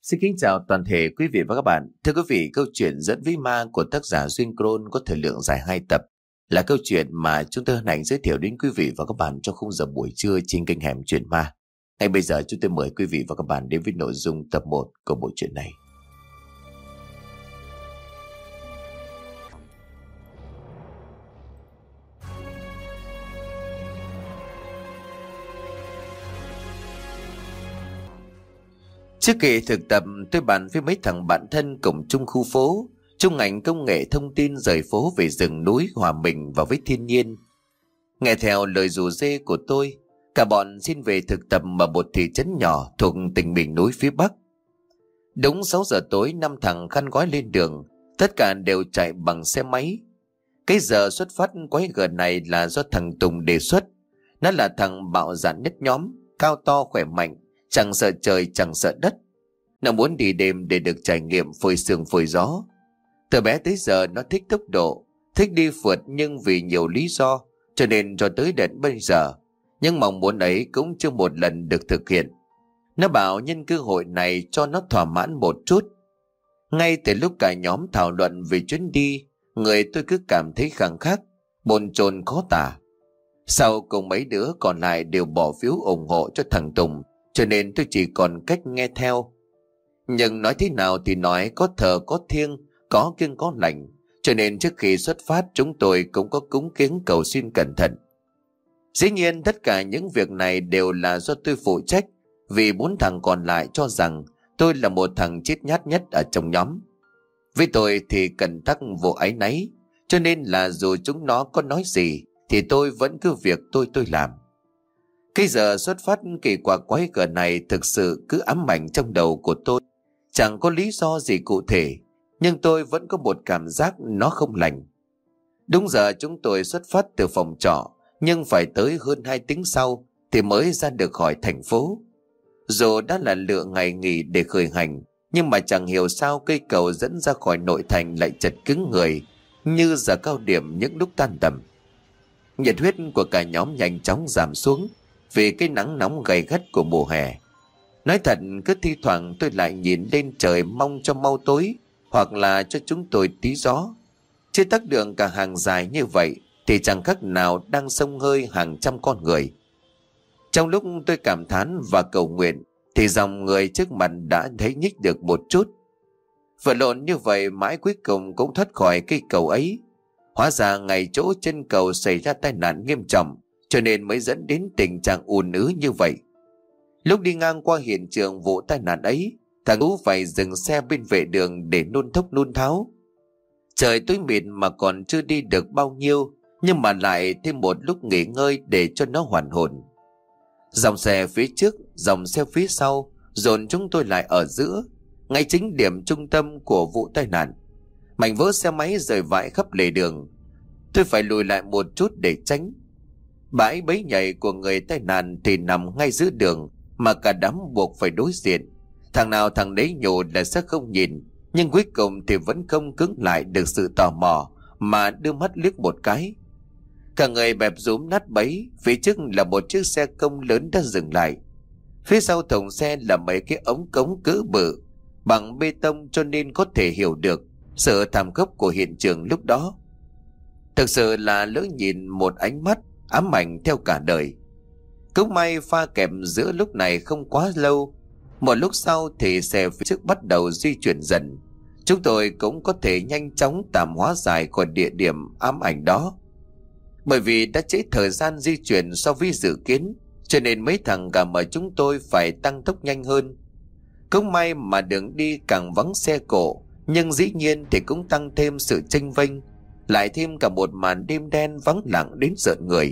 Xin kính chào toàn thể quý vị và các bạn. Thưa quý vị, câu chuyện Dẫn Ví Ma của tác giả Duyên Crôn có thời lượng dài 2 tập, là câu chuyện mà chúng tôi hân hạnh giới thiệu đến quý vị và các bạn trong khung giờ buổi trưa trên kênh Hẻm Chuyện Ma. Ngay bây giờ chúng tôi mời quý vị và các bạn đến với nội dung tập 1 của bộ truyện này. Trước khi thực tập, tôi bàn với mấy thằng bạn thân cùng chung khu phố, chung ngành công nghệ thông tin rời phố về rừng núi hòa mình vào với thiên nhiên. Nghe theo lời rủ rê của tôi, cả bọn xin về thực tập ở một thị trấn nhỏ thuộc tỉnh miền núi phía Bắc. Đúng 6 giờ tối, 5 thằng khăn gói lên đường, tất cả đều chạy bằng xe máy. Cái giờ xuất phát quái gở này là do thằng Tùng đề xuất. Nó là thằng bạo dạn nhất nhóm, cao to khỏe mạnh, chẳng sợ trời chẳng sợ đất. Nó muốn đi đêm để được trải nghiệm phơi sương phơi gió. Từ bé tới giờ nó thích tốc độ, thích đi phượt, nhưng vì nhiều lý do cho nên cho tới đến bây giờ nhưng mong muốn ấy cũng chưa một lần được thực hiện. Nó bảo nhân cơ hội này cho nó thỏa mãn một chút. Ngay từ lúc cả nhóm thảo luận về chuyến đi, người tôi cứ cảm thấy khăng khắc, bồn chồn khó tả. Sau cùng mấy đứa còn lại đều bỏ phiếu ủng hộ cho thằng Tùng, cho nên tôi chỉ còn cách nghe theo. Nhưng nói thế nào thì nói, có thờ có thiêng, có kiêng có lành, cho nên trước khi xuất phát chúng tôi cũng có cúng kiếng cầu xin cẩn thận. Dĩ nhiên tất cả những việc này đều là do tôi phụ trách, vì 4 thằng còn lại cho rằng tôi là một thằng chết nhát nhất ở trong nhóm. Với tôi thì cần tắc vô áy náy, cho nên là dù chúng nó có nói gì thì tôi vẫn cứ việc tôi làm. Cái giờ xuất phát kỳ quặc quái gở này thực sự cứ ám ảnh trong đầu của tôi. Chẳng có lý do gì cụ thể, nhưng tôi vẫn có một cảm giác nó không lành. Đúng giờ chúng tôi xuất phát từ phòng trọ, nhưng phải tới hơn 2 tiếng sau thì mới ra được khỏi thành phố. Dù đã là lựa ngày nghỉ để khởi hành, nhưng mà chẳng hiểu sao cây cầu dẫn ra khỏi nội thành lại chật cứng người như giờ cao điểm những lúc tan tầm. Nhiệt huyết của cả nhóm nhanh chóng giảm xuống vì cái nắng nóng gay gắt của mùa hè. Nói thật, cứ thi thoảng tôi lại nhìn lên trời mong cho mau tối, hoặc là cho chúng tôi tí gió. Chứ tắc đường cả hàng dài như vậy thì chẳng khác nào đang xông hơi hàng trăm con người. Trong lúc tôi cảm thán và cầu nguyện thì dòng người trước mặt đã thấy nhích được một chút. Vật lộn như vậy mãi cuối cùng cũng thoát khỏi cây cầu ấy. Hóa ra ngay chỗ chân cầu xảy ra tai nạn nghiêm trọng, cho nên mới dẫn đến tình trạng ùn ứ như vậy. Lúc đi ngang qua hiện trường vụ tai nạn ấy, thằng Ú phải dừng xe bên vệ đường để nôn thốc nôn tháo. Trời tối mịt mà còn chưa đi được bao nhiêu, nhưng mà lại thêm một lúc nghỉ ngơi để cho nó hoàn hồn. Dòng xe phía trước, dòng xe phía sau dồn chúng tôi lại ở giữa, ngay chính điểm trung tâm của vụ tai nạn. Mảnh vỡ xe máy rơi vãi khắp lề đường. Tôi phải lùi lại một chút để tránh. Bãi bẫy nhảy của người tai nạn thì nằm ngay giữa đường, mà cả đám buộc phải đối diện. Thằng nào thằng đấy nhủ là sẽ không nhìn, nhưng cuối cùng thì vẫn không cứng lại được sự tò mò mà đưa mắt liếc một cái. Cả người bẹp rúm nát bấy. Phía trước là một chiếc xe công lớn đã dừng lại. Phía sau thùng xe là mấy cái ống cống cỡ bự bằng bê tông, cho nên có thể hiểu được sự thảm khốc của hiện trường lúc đó. Thực sự là lỡ nhìn một ánh mắt ám ảnh theo cả đời. Cũng may pha kẹp giữa lúc này không quá lâu. Một lúc sau thì xe phía trước bắt đầu di chuyển dần. Chúng tôi cũng có thể nhanh chóng tạm hóa giải khỏi địa điểm ám ảnh đó. Bởi vì đã trễ thời gian di chuyển so với dự kiến, cho nên mấy thằng gà mà chúng tôi phải tăng tốc nhanh hơn. Cũng may mà đường đi càng vắng xe cộ, nhưng dĩ nhiên thì cũng tăng thêm sự chênh vênh, lại thêm cả một màn đêm đen vắng lặng đến rợn người.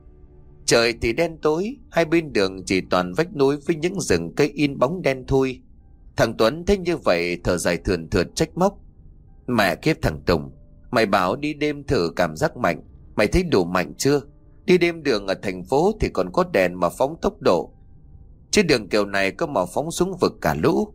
Trời thì đen tối, hai bên đường chỉ toàn vách núi với những rừng cây in bóng đen thui. Thằng Tuấn thấy như vậy thở dài thườn thượt trách móc: "Mẹ kiếp thằng Tùng, mày bảo đi đêm thử cảm giác mạnh, mày thấy đủ mạnh chưa? Đi đêm đường ở thành phố thì còn có đèn mà phóng tốc độ, chứ đường kiểu này có mà phóng xuống vực cả lũ."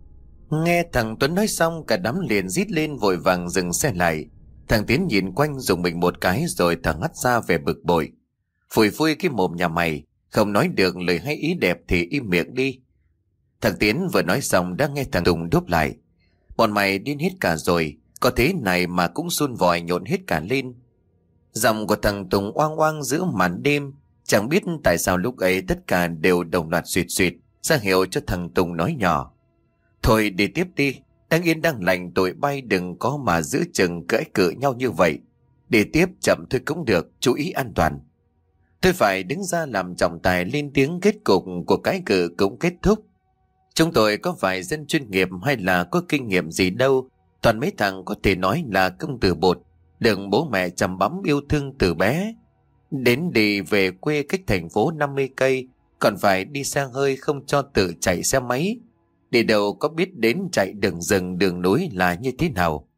Nghe thằng Tuấn nói xong, cả đám liền rít lên vội vàng dừng xe lại. Thằng Tiến nhìn quanh dùng mình một cái rồi thở hắt ra về bực bội: "Phủi phui cái mồm nhà mày, không nói được lời hay ý đẹp thì im miệng đi." Thằng Tiến vừa nói xong đã nghe thằng Tùng đáp lại. Bọn mày điên hết cả rồi, có thế này mà cũng xun vòi nhộn hết cả lên. Giọng của thằng Tùng oang oang giữa màn đêm. Chẳng biết tại sao lúc ấy tất cả đều đồng loạt xuyệt xuyệt ra hiệu cho thằng Tùng nói nhỏ. Thôi đi tiếp đi, đang yên đang lành tụi bay đừng có mà giữ chừng cãi cự nhau như vậy. Đi tiếp chậm thôi cũng được, chú ý an toàn. Tôi phải đứng ra làm trọng tài lên tiếng kết cục của cái cự cũng kết thúc. Chúng tôi có phải dân chuyên nghiệp hay là có kinh nghiệm gì đâu. Toàn mấy thằng có thể nói là công tử bột, được bố mẹ chăm bắm yêu thương từ bé. Đến đi về quê cách thành phố 50 cây, còn phải đi xe hơi không cho tự chạy xe máy. Đi đâu có biết đến chạy đường rừng đường núi là như thế nào.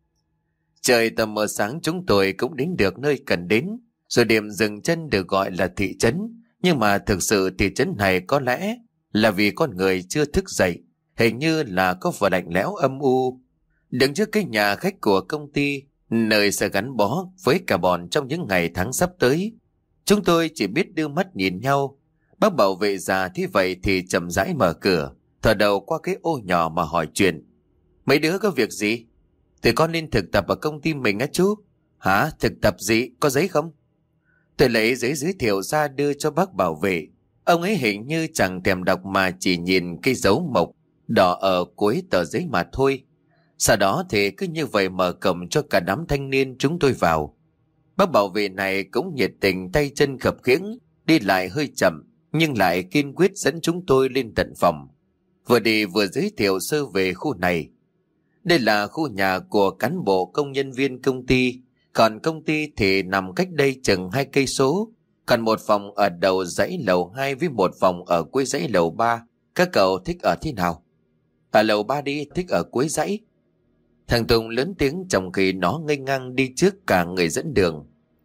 Trời tầm mờ sáng chúng tôi cũng đến được nơi cần đến. Rồi điểm dừng chân được gọi là thị trấn. Nhưng mà thực sự thị trấn này có lẽ là vì con người chưa thức dậy. Hình như là có phần lạnh lẽo âm u. Đứng trước cái nhà khách của công ty, nơi sẽ gắn bó với cả bọn trong những ngày tháng sắp tới. Chúng tôi chỉ biết đưa mắt nhìn nhau. Bác bảo vệ già thế vậy thì chậm rãi mở cửa, thò đầu qua cái ô nhỏ mà hỏi chuyện. Mấy đứa có việc gì? Tụi con lên thực tập ở công ty mình á chú. Hả? Thực tập gì? Có giấy không? Tôi lấy giấy giới thiệu ra đưa cho bác bảo vệ. Ông ấy hình như chẳng thèm đọc mà chỉ nhìn cái dấu mộc đỏ ở cuối tờ giấy mà thôi. Sau đó thì cứ như vậy mở cổng cho cả đám thanh niên chúng tôi vào. Bác bảo vệ này cũng nhiệt tình, tay chân khập khiễng, đi lại hơi chậm nhưng lại kiên quyết dẫn chúng tôi lên tận phòng. Vừa đi vừa giới thiệu sơ về khu này. Đây là khu nhà của cán bộ công nhân viên công ty, còn công ty thì nằm cách đây chừng 2 cây số. Còn một phòng ở đầu dãy lầu 2 với một phòng ở cuối dãy lầu 3. Các cậu thích ở thế nào? Ở lầu 3 đi, thích ở cuối dãy. Thằng Tùng lớn tiếng trong khi nó ngây ngang đi trước cả người dẫn đường.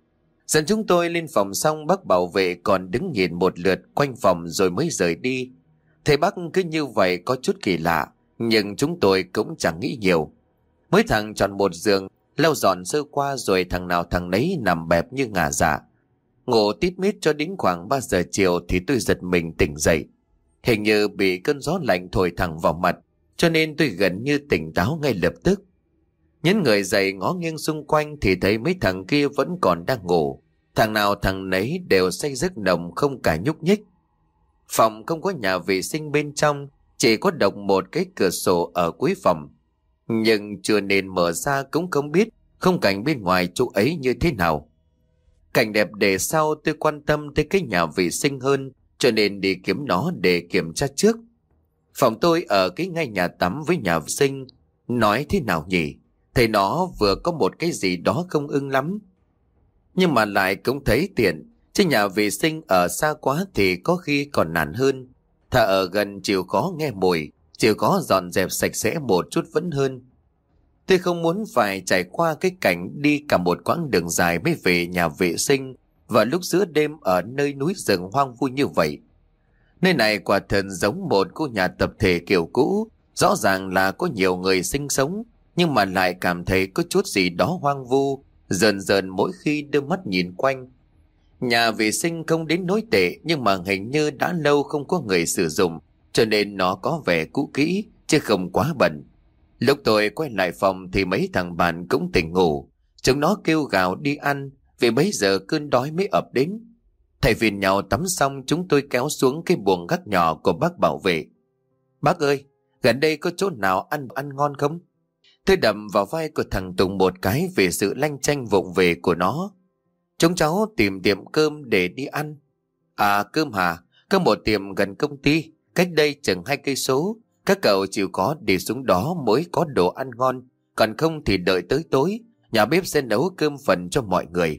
Dẫn chúng tôi lên phòng xong, bác bảo vệ còn đứng nhìn một lượt quanh phòng rồi mới rời đi. Thấy bác cứ như vậy có chút kỳ lạ, nhưng chúng tôi cũng chẳng nghĩ nhiều. Mấy thằng chọn một giường, lau dọn sơ qua rồi thằng nào thằng nấy nằm bẹp như ngả dạ. Ngủ tít mít cho đến khoảng 3 giờ chiều thì tôi giật mình tỉnh dậy. Hình như bị cơn gió lạnh thổi thẳng vào mặt, cho nên tôi gần như tỉnh táo ngay lập tức. Nhấn người dậy ngó nghiêng xung quanh thì thấy mấy thằng kia vẫn còn đang ngủ. Thằng nào thằng nấy đều say giấc nồng không cả nhúc nhích. Phòng không có nhà vệ sinh bên trong, chỉ có độc một cái cửa sổ ở cuối phòng. Nhưng chưa nên mở ra cũng không biết khung cảnh bên ngoài chỗ ấy như thế nào. Cảnh đẹp để sau, tôi quan tâm tới cái nhà vệ sinh hơn, cho nên đi kiếm nó để kiểm tra trước. Phòng tôi ở cái ngay nhà tắm với nhà vệ sinh. Nói thế nào nhỉ? Thấy nó vừa có một cái gì đó không ưng lắm. Nhưng mà lại cũng thấy tiện. Chứ nhà vệ sinh ở xa quá thì có khi còn nản hơn. Thà ở gần chịu khó nghe mùi, chịu khó dọn dẹp sạch sẽ một chút vẫn hơn. Tôi không muốn phải trải qua cái cảnh đi cả một quãng đường dài mới về nhà vệ sinh vào lúc giữa đêm ở nơi núi rừng hoang vu như vậy. Nơi này quả thật giống một khu nhà tập thể kiểu cũ, rõ ràng là có nhiều người sinh sống, nhưng mà lại cảm thấy có chút gì đó hoang vu, dần dần mỗi khi đưa mắt nhìn quanh. Nhà vệ sinh không đến nỗi tệ, nhưng mà hình như đã lâu không có người sử dụng, cho nên nó có vẻ cũ kỹ, chứ không quá bẩn. Lúc tôi quay lại phòng thì mấy thằng bạn cũng tỉnh ngủ. Chúng nó kêu gào đi ăn, vì bấy giờ cơn đói mới ập đến. Thầy phiền nhau tắm xong, chúng tôi kéo xuống cái buồng gác nhỏ của bác bảo vệ. Bác ơi, gần đây có chỗ nào ăn ngon không? Tôi đập vào vai của thằng Tùng một cái về sự lanh chanh vụng về của nó. Chúng cháu tìm tiệm cơm để đi ăn. À, cơm hả? Có một tiệm gần công ty, cách đây chừng 2 cây số. Các cậu chịu khó đi xuống đó mới có đồ ăn ngon. Còn không thì đợi tới tối, nhà bếp sẽ nấu cơm phần cho mọi người.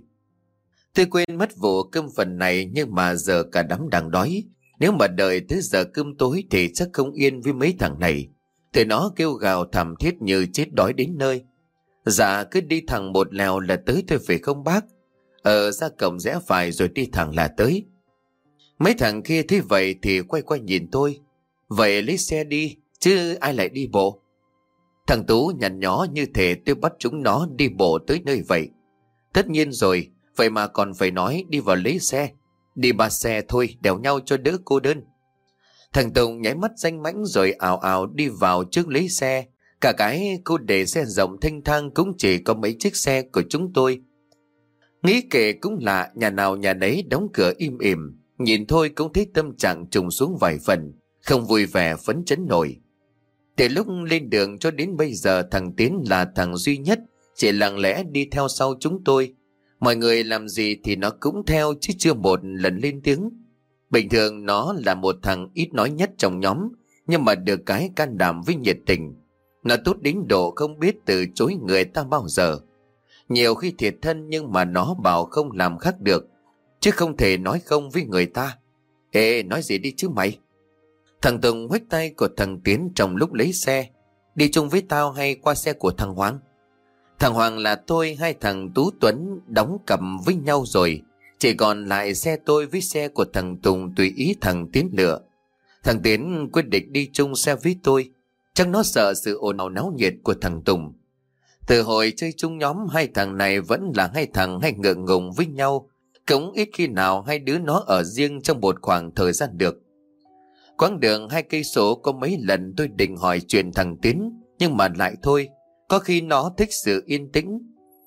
Tôi quên mất vụ cơm phần này, nhưng mà giờ cả đám đang đói. Nếu mà đợi tới giờ cơm tối thì chắc không yên với mấy thằng này. Tụi nó kêu gào thảm thiết như chết đói đến nơi. Dạ, cứ đi thẳng một lèo là tới thôi phải không bác? Ra cổng rẽ phải rồi đi thẳng là tới. Mấy thằng kia thấy vậy thì quay qua nhìn tôi. Vậy lấy xe đi, chứ ai lại đi bộ? Thằng Tú nhăn nhó như thể tôi bắt chúng nó đi bộ tới nơi vậy. Tất nhiên rồi, vậy mà còn phải nói đi vào lấy xe. Đi 3 xe thôi, đèo nhau cho đỡ cô đơn. Thằng Tùng nháy mắt danh mãnh rồi ào ào đi vào trước lấy xe. Cả cái cô để xe rộng thênh thang cũng chỉ có mấy chiếc xe của chúng tôi. Nghĩ kể cũng lạ, nhà nào nhà nấy đóng cửa im ỉm. Nhìn thôi cũng thấy tâm trạng trùng xuống vài phần, không vui vẻ phấn chấn nổi. Từ lúc lên đường cho đến bây giờ, thằng Tiến là thằng duy nhất chỉ lặng lẽ đi theo sau chúng tôi. Mọi người làm gì thì nó cũng theo chứ chưa một lần lên tiếng. Bình thường nó là một thằng ít nói nhất trong nhóm, nhưng mà được cái can đảm với nhiệt tình. Nó tốt đến độ không biết từ chối người ta bao giờ. Nhiều khi thiệt thân nhưng mà nó bảo không làm khác được, chứ không thể nói không với người ta. Ê, nói gì đi chứ mày. Thằng Tùng huých tay của thằng Tiến trong lúc lấy xe. Đi chung với tao hay qua xe của thằng Hoàng? Thằng Hoàng là tôi, hai thằng Tú Tuấn đóng cặp với nhau rồi. Chỉ còn lại xe tôi với xe của thằng Tùng tùy ý thằng Tiến lựa. Thằng Tiến quyết định đi chung xe với tôi. Chắc nó sợ sự ồn ào náo nhiệt của thằng Tùng. Từ hồi chơi chung nhóm, hai thằng này vẫn là hai thằng hay ngượng ngùng với nhau. Cũng ít khi nào hai đứa nó ở riêng trong một khoảng thời gian được. Quãng đường 2 cây số có mấy lần tôi định hỏi chuyện thằng Tiến, nhưng mà lại thôi. Có khi nó thích sự yên tĩnh.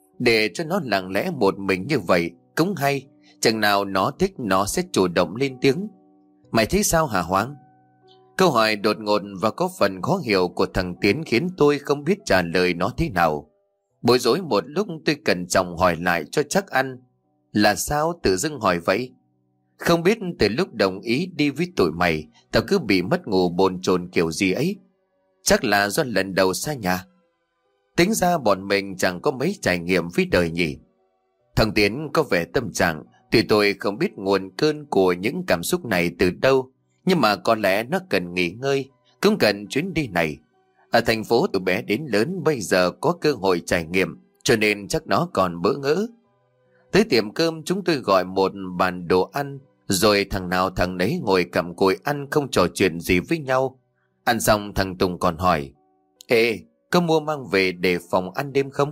Để cho nó lặng lẽ một mình như vậy cũng hay. Chừng nào nó thích nó sẽ chủ động lên tiếng. Mày thấy sao hả Hoàng? Câu hỏi đột ngột và có phần khó hiểu của thằng Tiến khiến tôi không biết trả lời nó thế nào. Bối rối một lúc tôi cẩn trọng hỏi lại cho chắc ăn. Là sao tự dưng hỏi vậy? Không biết từ lúc đồng ý đi với tụi mày, tao cứ bị mất ngủ bồn chồn kiểu gì ấy. Chắc là do lần đầu xa nhà. Tính ra bọn mình chẳng có mấy trải nghiệm với đời nhỉ. Thằng Tiến có vẻ tâm trạng. Tuy tôi không biết nguồn cơn của những cảm xúc này từ đâu, nhưng mà có lẽ nó cần nghỉ ngơi, cũng cần chuyến đi này. Ở thành phố từ bé đến lớn bây giờ có cơ hội trải nghiệm, cho nên chắc nó còn bỡ ngỡ. Tới tiệm cơm chúng tôi gọi một bàn đồ ăn, rồi thằng nào thằng nấy ngồi cặm cụi ăn không trò chuyện gì với nhau. Ăn xong thằng Tùng còn hỏi: Ê, có mua mang về để phòng ăn đêm không?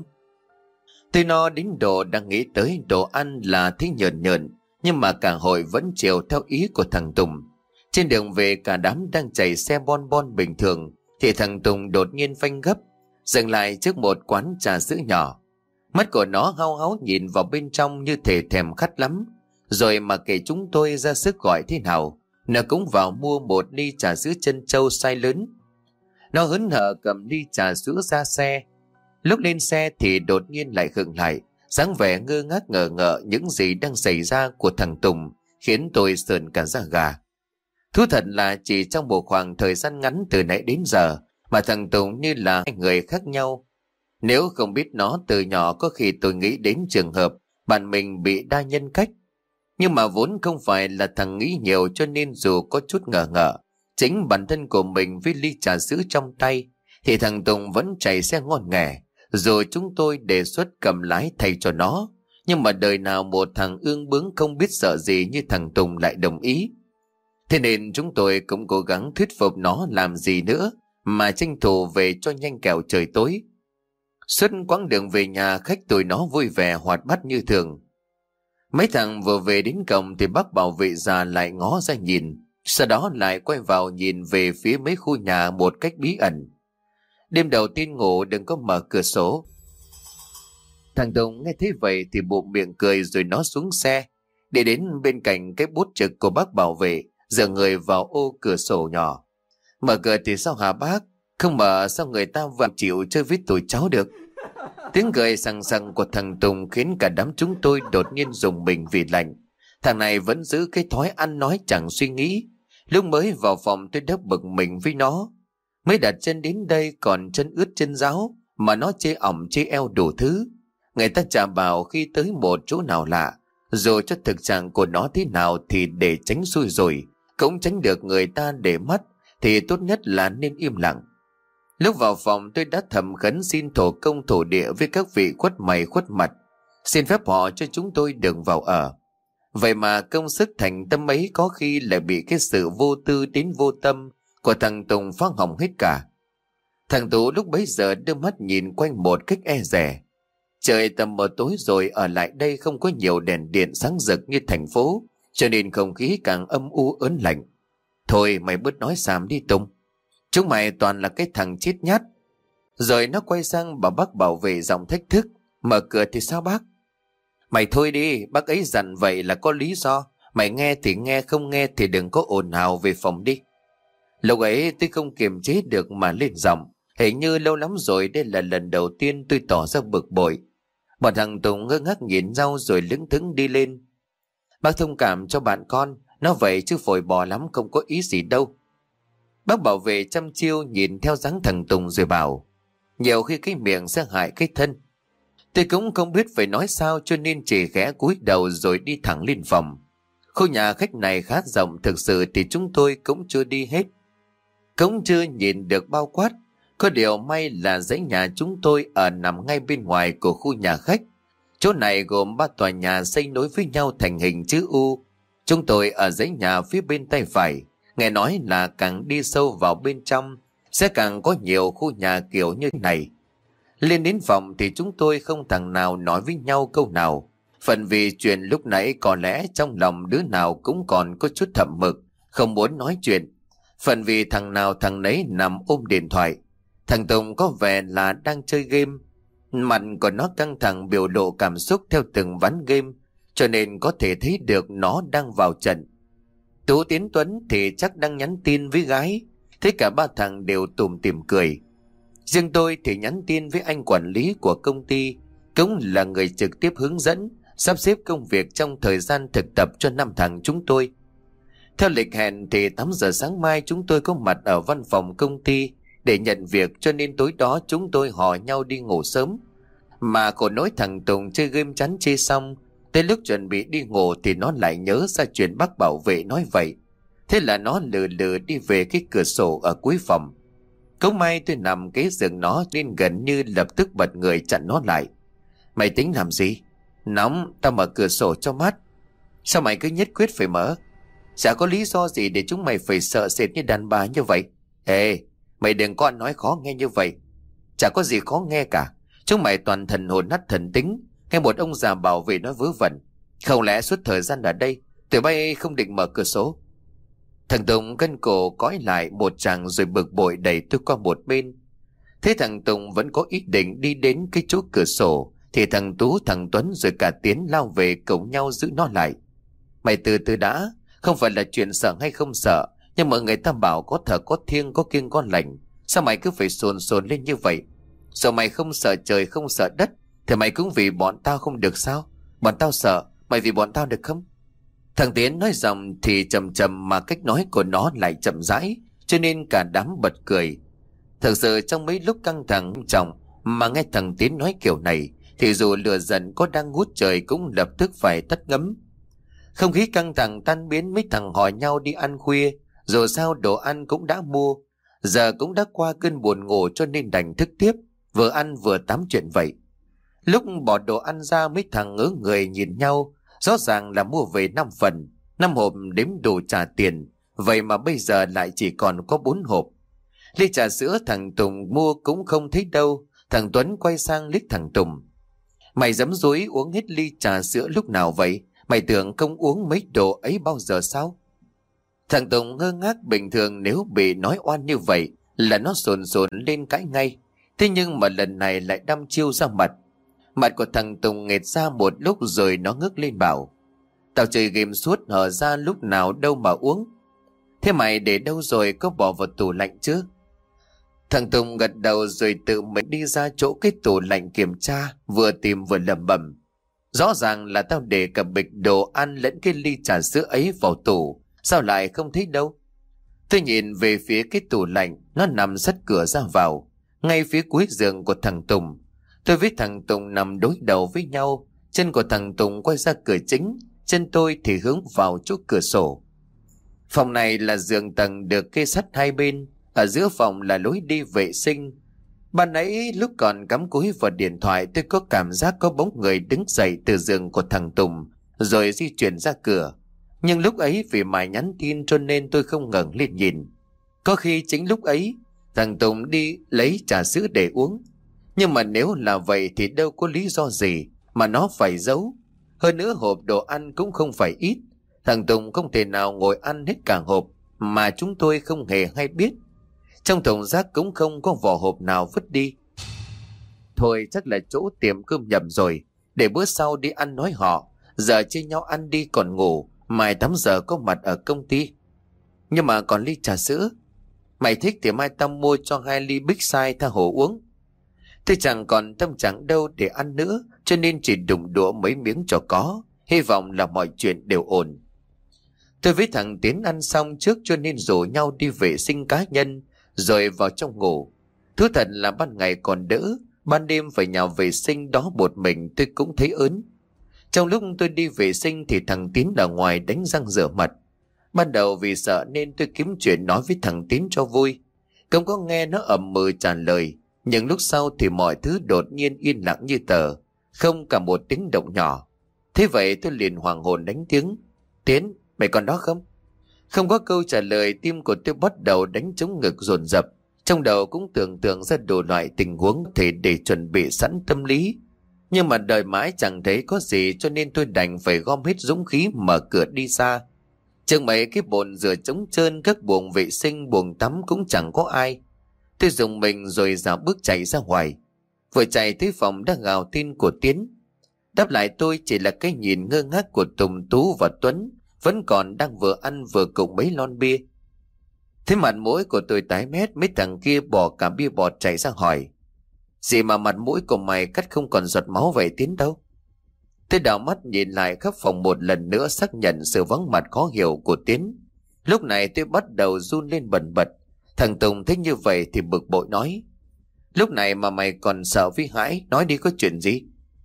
Tôi no đến độ đang nghĩ tới đồ ăn là thấy nhợn nhợn, nhưng mà cả hội vẫn chiều theo ý của thằng Tùng. Trên đường về cả đám đang chạy xe bon bon bình thường, thì thằng Tùng đột nhiên phanh gấp, dừng lại trước một quán trà sữa nhỏ. Mắt của nó hau háu nhìn vào bên trong như thể thèm khát lắm. Rồi mà kể chúng tôi ra sức gọi thế nào, nó cũng vào mua một ly trà sữa trân châu size lớn. Nó hớn hở cầm ly trà sữa ra xe. Lúc lên xe thì đột nhiên lại khựng lại, dáng vẻ ngơ ngác ngờ ngợ những gì đang xảy ra của thằng Tùng khiến tôi sởn cả da gà. Thú thật là chỉ trong một khoảng thời gian ngắn từ nãy đến giờ mà thằng Tùng như là hai người khác nhau. Nếu không biết nó từ nhỏ, có khi tôi nghĩ đến trường hợp bạn mình bị đa nhân cách. Nhưng mà vốn không phải là thằng nghĩ nhiều, cho nên dù có chút ngờ ngợ chính bản thân của mình với ly trà sữa trong tay, thì thằng Tùng vẫn chạy xe ngon nghẻ. Dù chúng tôi đề xuất cầm lái thay cho nó, nhưng mà đời nào một thằng ương bướng không biết sợ gì như thằng Tùng lại đồng ý. Thế nên chúng tôi cũng cố gắng thuyết phục nó làm gì nữa mà tranh thủ về cho nhanh kẻo trời tối. Suốt quãng đường về nhà, khách tụi nó vui vẻ hoạt bát như thường. Mấy thằng vừa về đến cổng thì bác bảo vệ già lại ngó ra nhìn, sau đó lại quay vào nhìn về phía mấy khu nhà một cách bí ẩn. Đêm đầu tiên ngủ đừng có mở cửa sổ. Thằng Tùng nghe thấy vậy thì bụm miệng cười, rồi nó xuống xe, để đến bên cạnh cái bút trực của bác bảo vệ, dựa người vào ô cửa sổ nhỏ. Mở cửa thì sao hả bác? Không mở sao người ta vẫn chịu chơi với tụi cháu được? Tiếng cười sằng sằng của thằng Tùng khiến cả đám chúng tôi đột nhiên rùng mình vì lạnh. Thằng này vẫn giữ cái thói ăn nói chẳng suy nghĩ. Lúc mới vào phòng tôi đã bực mình với nó. Mới đặt chân đến đây còn chân ướt chân ráo mà nó chê ỏng chê eo đủ thứ. Người ta chả bảo khi tới một chỗ nào lạ, dù cho thực trạng của nó thế nào thì để tránh xui rủi, cũng tránh được người ta để mắt, thì tốt nhất là nên im lặng. Lúc vào phòng tôi đã thầm khấn xin thổ công thổ địa với các vị khuất mày khuất mặt, xin phép họ cho chúng tôi được vào ở. Vậy mà công sức thành tâm ấy có khi lại bị cái sự vô tư đến vô tâm của thằng Tùng phá hỏng hết cả. Thằng Tú lúc bấy giờ đưa mắt nhìn quanh một cách e dè. Trời tầm mờ tối rồi, ở lại đây không có nhiều đèn điện sáng rực như thành phố, cho nên không khí càng âm u ớn lạnh. Thôi mày bớt nói xàm đi Tùng. Chúng mày toàn là cái thằng chết nhát. Rồi nó quay sang bảo bác bảo vệ giọng thách thức. Mở cửa thì sao bác? Mày thôi đi, bác ấy dặn vậy là có lý do. Mày nghe thì nghe, không nghe thì đừng có ồn ào, về phòng đi. Lúc ấy tôi không kiềm chế được mà lên giọng. Hình như lâu lắm rồi đây là lần đầu tiên tôi tỏ ra bực bội. Bọn thằng Tùng ngơ ngác nhìn nhau rồi lững thững đi lên. Bác thông cảm cho bạn con, nó vậy chứ phổi bò lắm, không có ý gì đâu. Bác bảo vệ chăm chiêu nhìn theo dáng thằng Tùng rồi bảo, nhiều khi cái miệng sẽ hại cái thân. Tôi cũng không biết phải nói sao cho nên chỉ ghé cúi đầu rồi đi thẳng lên phòng. Khu nhà khách này khá rộng, thực sự thì chúng tôi cũng chưa đi hết. Cũng chưa nhìn được bao quát. Có điều may là dãy nhà chúng tôi ở nằm ngay bên ngoài của khu nhà khách. Chỗ này gồm 3 tòa nhà xây nối với nhau thành hình chữ U. Chúng tôi ở dãy nhà phía bên tay phải. Nghe nói là càng đi sâu vào bên trong sẽ càng có nhiều khu nhà kiểu như này. Lên đến phòng thì chúng tôi không thằng nào nói với nhau câu nào. Phần vì chuyện lúc nãy có lẽ trong lòng đứa nào cũng còn có chút thầm mực, không muốn nói chuyện. Phần vì thằng nào thằng nấy nằm ôm điện thoại. Thằng Tùng có vẻ là đang chơi game. Mặt của nó căng thẳng biểu lộ cảm xúc theo từng ván game, cho nên có thể thấy được nó đang vào trận. Tú Tiến Tuấn thì chắc đang nhắn tin với gái. Thế cả ba thằng đều tủm tỉm cười. Riêng tôi thì nhắn tin với anh quản lý của công ty, cũng là người trực tiếp hướng dẫn, sắp xếp công việc trong thời gian thực tập cho 5 thằng chúng tôi. Theo lịch hẹn thì 8 giờ sáng mai chúng tôi có mặt ở văn phòng công ty để nhận việc, cho nên tối đó chúng tôi hò nhau đi ngủ sớm. Mà khổ nỗi thằng Tùng chơi game chán chê xong, tới lúc chuẩn bị đi ngủ thì nó lại nhớ ra chuyện bác bảo vệ nói vậy. Thế là nó lừ lừ đi về cái cửa sổ ở cuối phòng. Cũng may tôi nằm kế giường nó nên gần như lập tức bật người chặn nó lại. Mày tính làm gì? Nóng, tao mở cửa sổ cho mát. Sao mày cứ nhất quyết phải mở? Chả có lý do gì để chúng mày phải sợ sệt như đàn bà như vậy. Ê, mày đừng có nói khó nghe như vậy. Chả có gì khó nghe cả. Chúng mày toàn thần hồn nát thần tính. Nghe một ông già bảo vệ nói vớ vẩn. Không lẽ suốt thời gian ở đây tụi bay không định mở cửa sổ? Thằng Tùng cân cổ cõi lại một tràng rồi bực bội đẩy tôi qua một bên. Thế thằng Tùng vẫn có ý định đi đến cái chỗ cửa sổ thì thằng Tú, thằng Tuấn rồi cả Tiến lao về cổng nhau giữ nó lại. Mày từ từ đã, không phải là chuyện sợ hay không sợ, nhưng mà người ta bảo có thờ có thiêng có kiêng có lành. Sao mày cứ phải sồn sồn lên như vậy? Sao mày không sợ trời không sợ đất thì mày cũng vì bọn tao không được sao? Bọn tao sợ, mày vì bọn tao được không? Thằng Tiến nói giọng thì chậm chậm mà cách nói của nó lại chậm rãi, cho nên cả đám bật cười. Thật sự trong mấy lúc căng thẳng trọng mà nghe thằng Tiến nói kiểu này thì dù lửa giận có đang ngút trời cũng lập tức phải tắt ngấm. Không khí căng thẳng tan biến, mấy thằng hỏi nhau đi ăn khuya, dù sao đồ ăn cũng đã mua. Giờ cũng đã qua cơn buồn ngủ cho nên đành thức tiếp, vừa ăn vừa tám chuyện vậy. Lúc bỏ đồ ăn ra mấy thằng ngớ người nhìn nhau, rõ ràng là mua về 5 phần, 5 hộp đếm đủ trả tiền, vậy mà bây giờ lại chỉ còn có 4 hộp. Ly trà sữa thằng Tùng mua cũng không thấy đâu. Thằng Tuấn quay sang liếc thằng Tùng. Mày dám dối uống hết ly trà sữa lúc nào vậy? Mày tưởng không uống mấy đồ ấy bao giờ sao? Thằng Tùng ngơ ngác, bình thường nếu bị nói oan như vậy là nó sồn sồn lên cãi ngay. Thế nhưng mà lần này lại đăm chiêu ra mặt. Mặt của thằng Tùng nghệt ra một lúc rồi nó ngước lên bảo: Tao chơi game suốt, hở ra lúc nào đâu mà uống. Thế mày để đâu rồi, có bỏ vào tủ lạnh chứ? Thằng Tùng gật đầu rồi tự mình đi ra chỗ cái tủ lạnh kiểm tra, vừa tìm vừa lẩm bẩm: Rõ ràng là tao để cả bịch đồ ăn lẫn cái ly trà sữa ấy vào tủ, sao lại không thấy đâu? Tôi nhìn về phía cái tủ lạnh, nó nằm sát cửa ra vào, ngay phía cuối giường của thằng Tùng. Tôi với thằng Tùng nằm đối đầu với nhau, chân của thằng Tùng quay ra cửa chính, chân tôi thì hướng vào chỗ cửa sổ. Phòng này là giường tầng được kê sắt hai bên, ở giữa phòng là lối đi vệ sinh. Ban nãy lúc còn cắm cúi vào điện thoại, tôi có cảm giác có bóng người đứng dậy từ giường của thằng Tùng rồi di chuyển ra cửa. Nhưng lúc ấy vì mải nhắn tin cho nên tôi không ngẩng lên nhìn. Có khi chính lúc ấy thằng Tùng đi lấy trà sữa để uống. Nhưng mà nếu là vậy thì đâu có lý do gì mà nó phải giấu. Hơn nữa hộp đồ ăn cũng không phải ít. Thằng Tùng không thể nào ngồi ăn hết cả hộp. mà chúng tôi không hề hay biết. Trong thùng rác cũng không có vỏ hộp nào vứt đi. Thôi chắc là chỗ tiệm cơm nhầm rồi, để bữa sau đi ăn nói họ. Giờ chia nhau ăn đi còn ngủ, mai 8 giờ có mặt ở công ty. Nhưng mà còn ly trà sữa. Mày thích thì mai tao mua cho 2 ly Big Size tha hồ uống. Tôi chẳng còn tâm trạng đâu để ăn nữa, cho nên chỉ đụng đũa mấy miếng cho có, hy vọng là mọi chuyện đều ổn. Tôi với thằng Tiến ăn xong trước cho nên rủ nhau đi vệ sinh cá nhân, rồi vào trong ngủ. Thú thật là ban ngày còn đỡ, ban đêm phải nhà vệ sinh đó một mình tôi cũng thấy ớn. Trong lúc tôi đi vệ sinh thì thằng Tiến ở ngoài đánh răng rửa mặt. Ban đầu vì sợ nên tôi kiếm chuyện nói với thằng Tiến cho vui. Không có nghe nó ậm ừ trả lời, nhưng lúc sau thì mọi thứ đột nhiên yên lặng như tờ, không cả một tiếng động nhỏ. Thế vậy tôi liền hoàng hồn đánh tiếng: Tiến, mày còn đó không? Không có câu trả lời, tim của tôi bắt đầu đánh trống ngực dồn dập. Trong đầu cũng tưởng tượng ra đủ loại tình huống thì để chuẩn bị sẵn tâm lý. Nhưng mà đợi mãi chẳng thấy có gì, cho nên tôi đành phải gom hết dũng khí mở cửa đi ra. Chừng mấy cái bồn rửa trống trơn, các buồng vệ sinh, buồng tắm cũng chẳng có ai. Tôi dùng mình rồi dạo bước chạy ra ngoài. Vừa chạy tới phòng đã gào tin của Tiến. Đáp lại tôi chỉ là cái nhìn ngơ ngác của Tùng, Tú và Tuấn, vẫn còn đang vừa ăn vừa cùng mấy lon bia. Thế mặt mũi của tôi tái mét, mấy thằng kia bỏ cả bia bọt chạy ra hỏi: Gì mà mặt mũi của mày cắt không còn giọt máu vậy Tiến đâu? Tôi đảo mắt nhìn lại khắp phòng một lần nữa, xác nhận sự vắng mặt khó hiểu của Tiến. Lúc này tôi bắt đầu run lên bần bật. Thằng Tùng thấy như vậy thì bực bội nói: Lúc này mà mày còn sợ với hãi, nói đi có chuyện gì?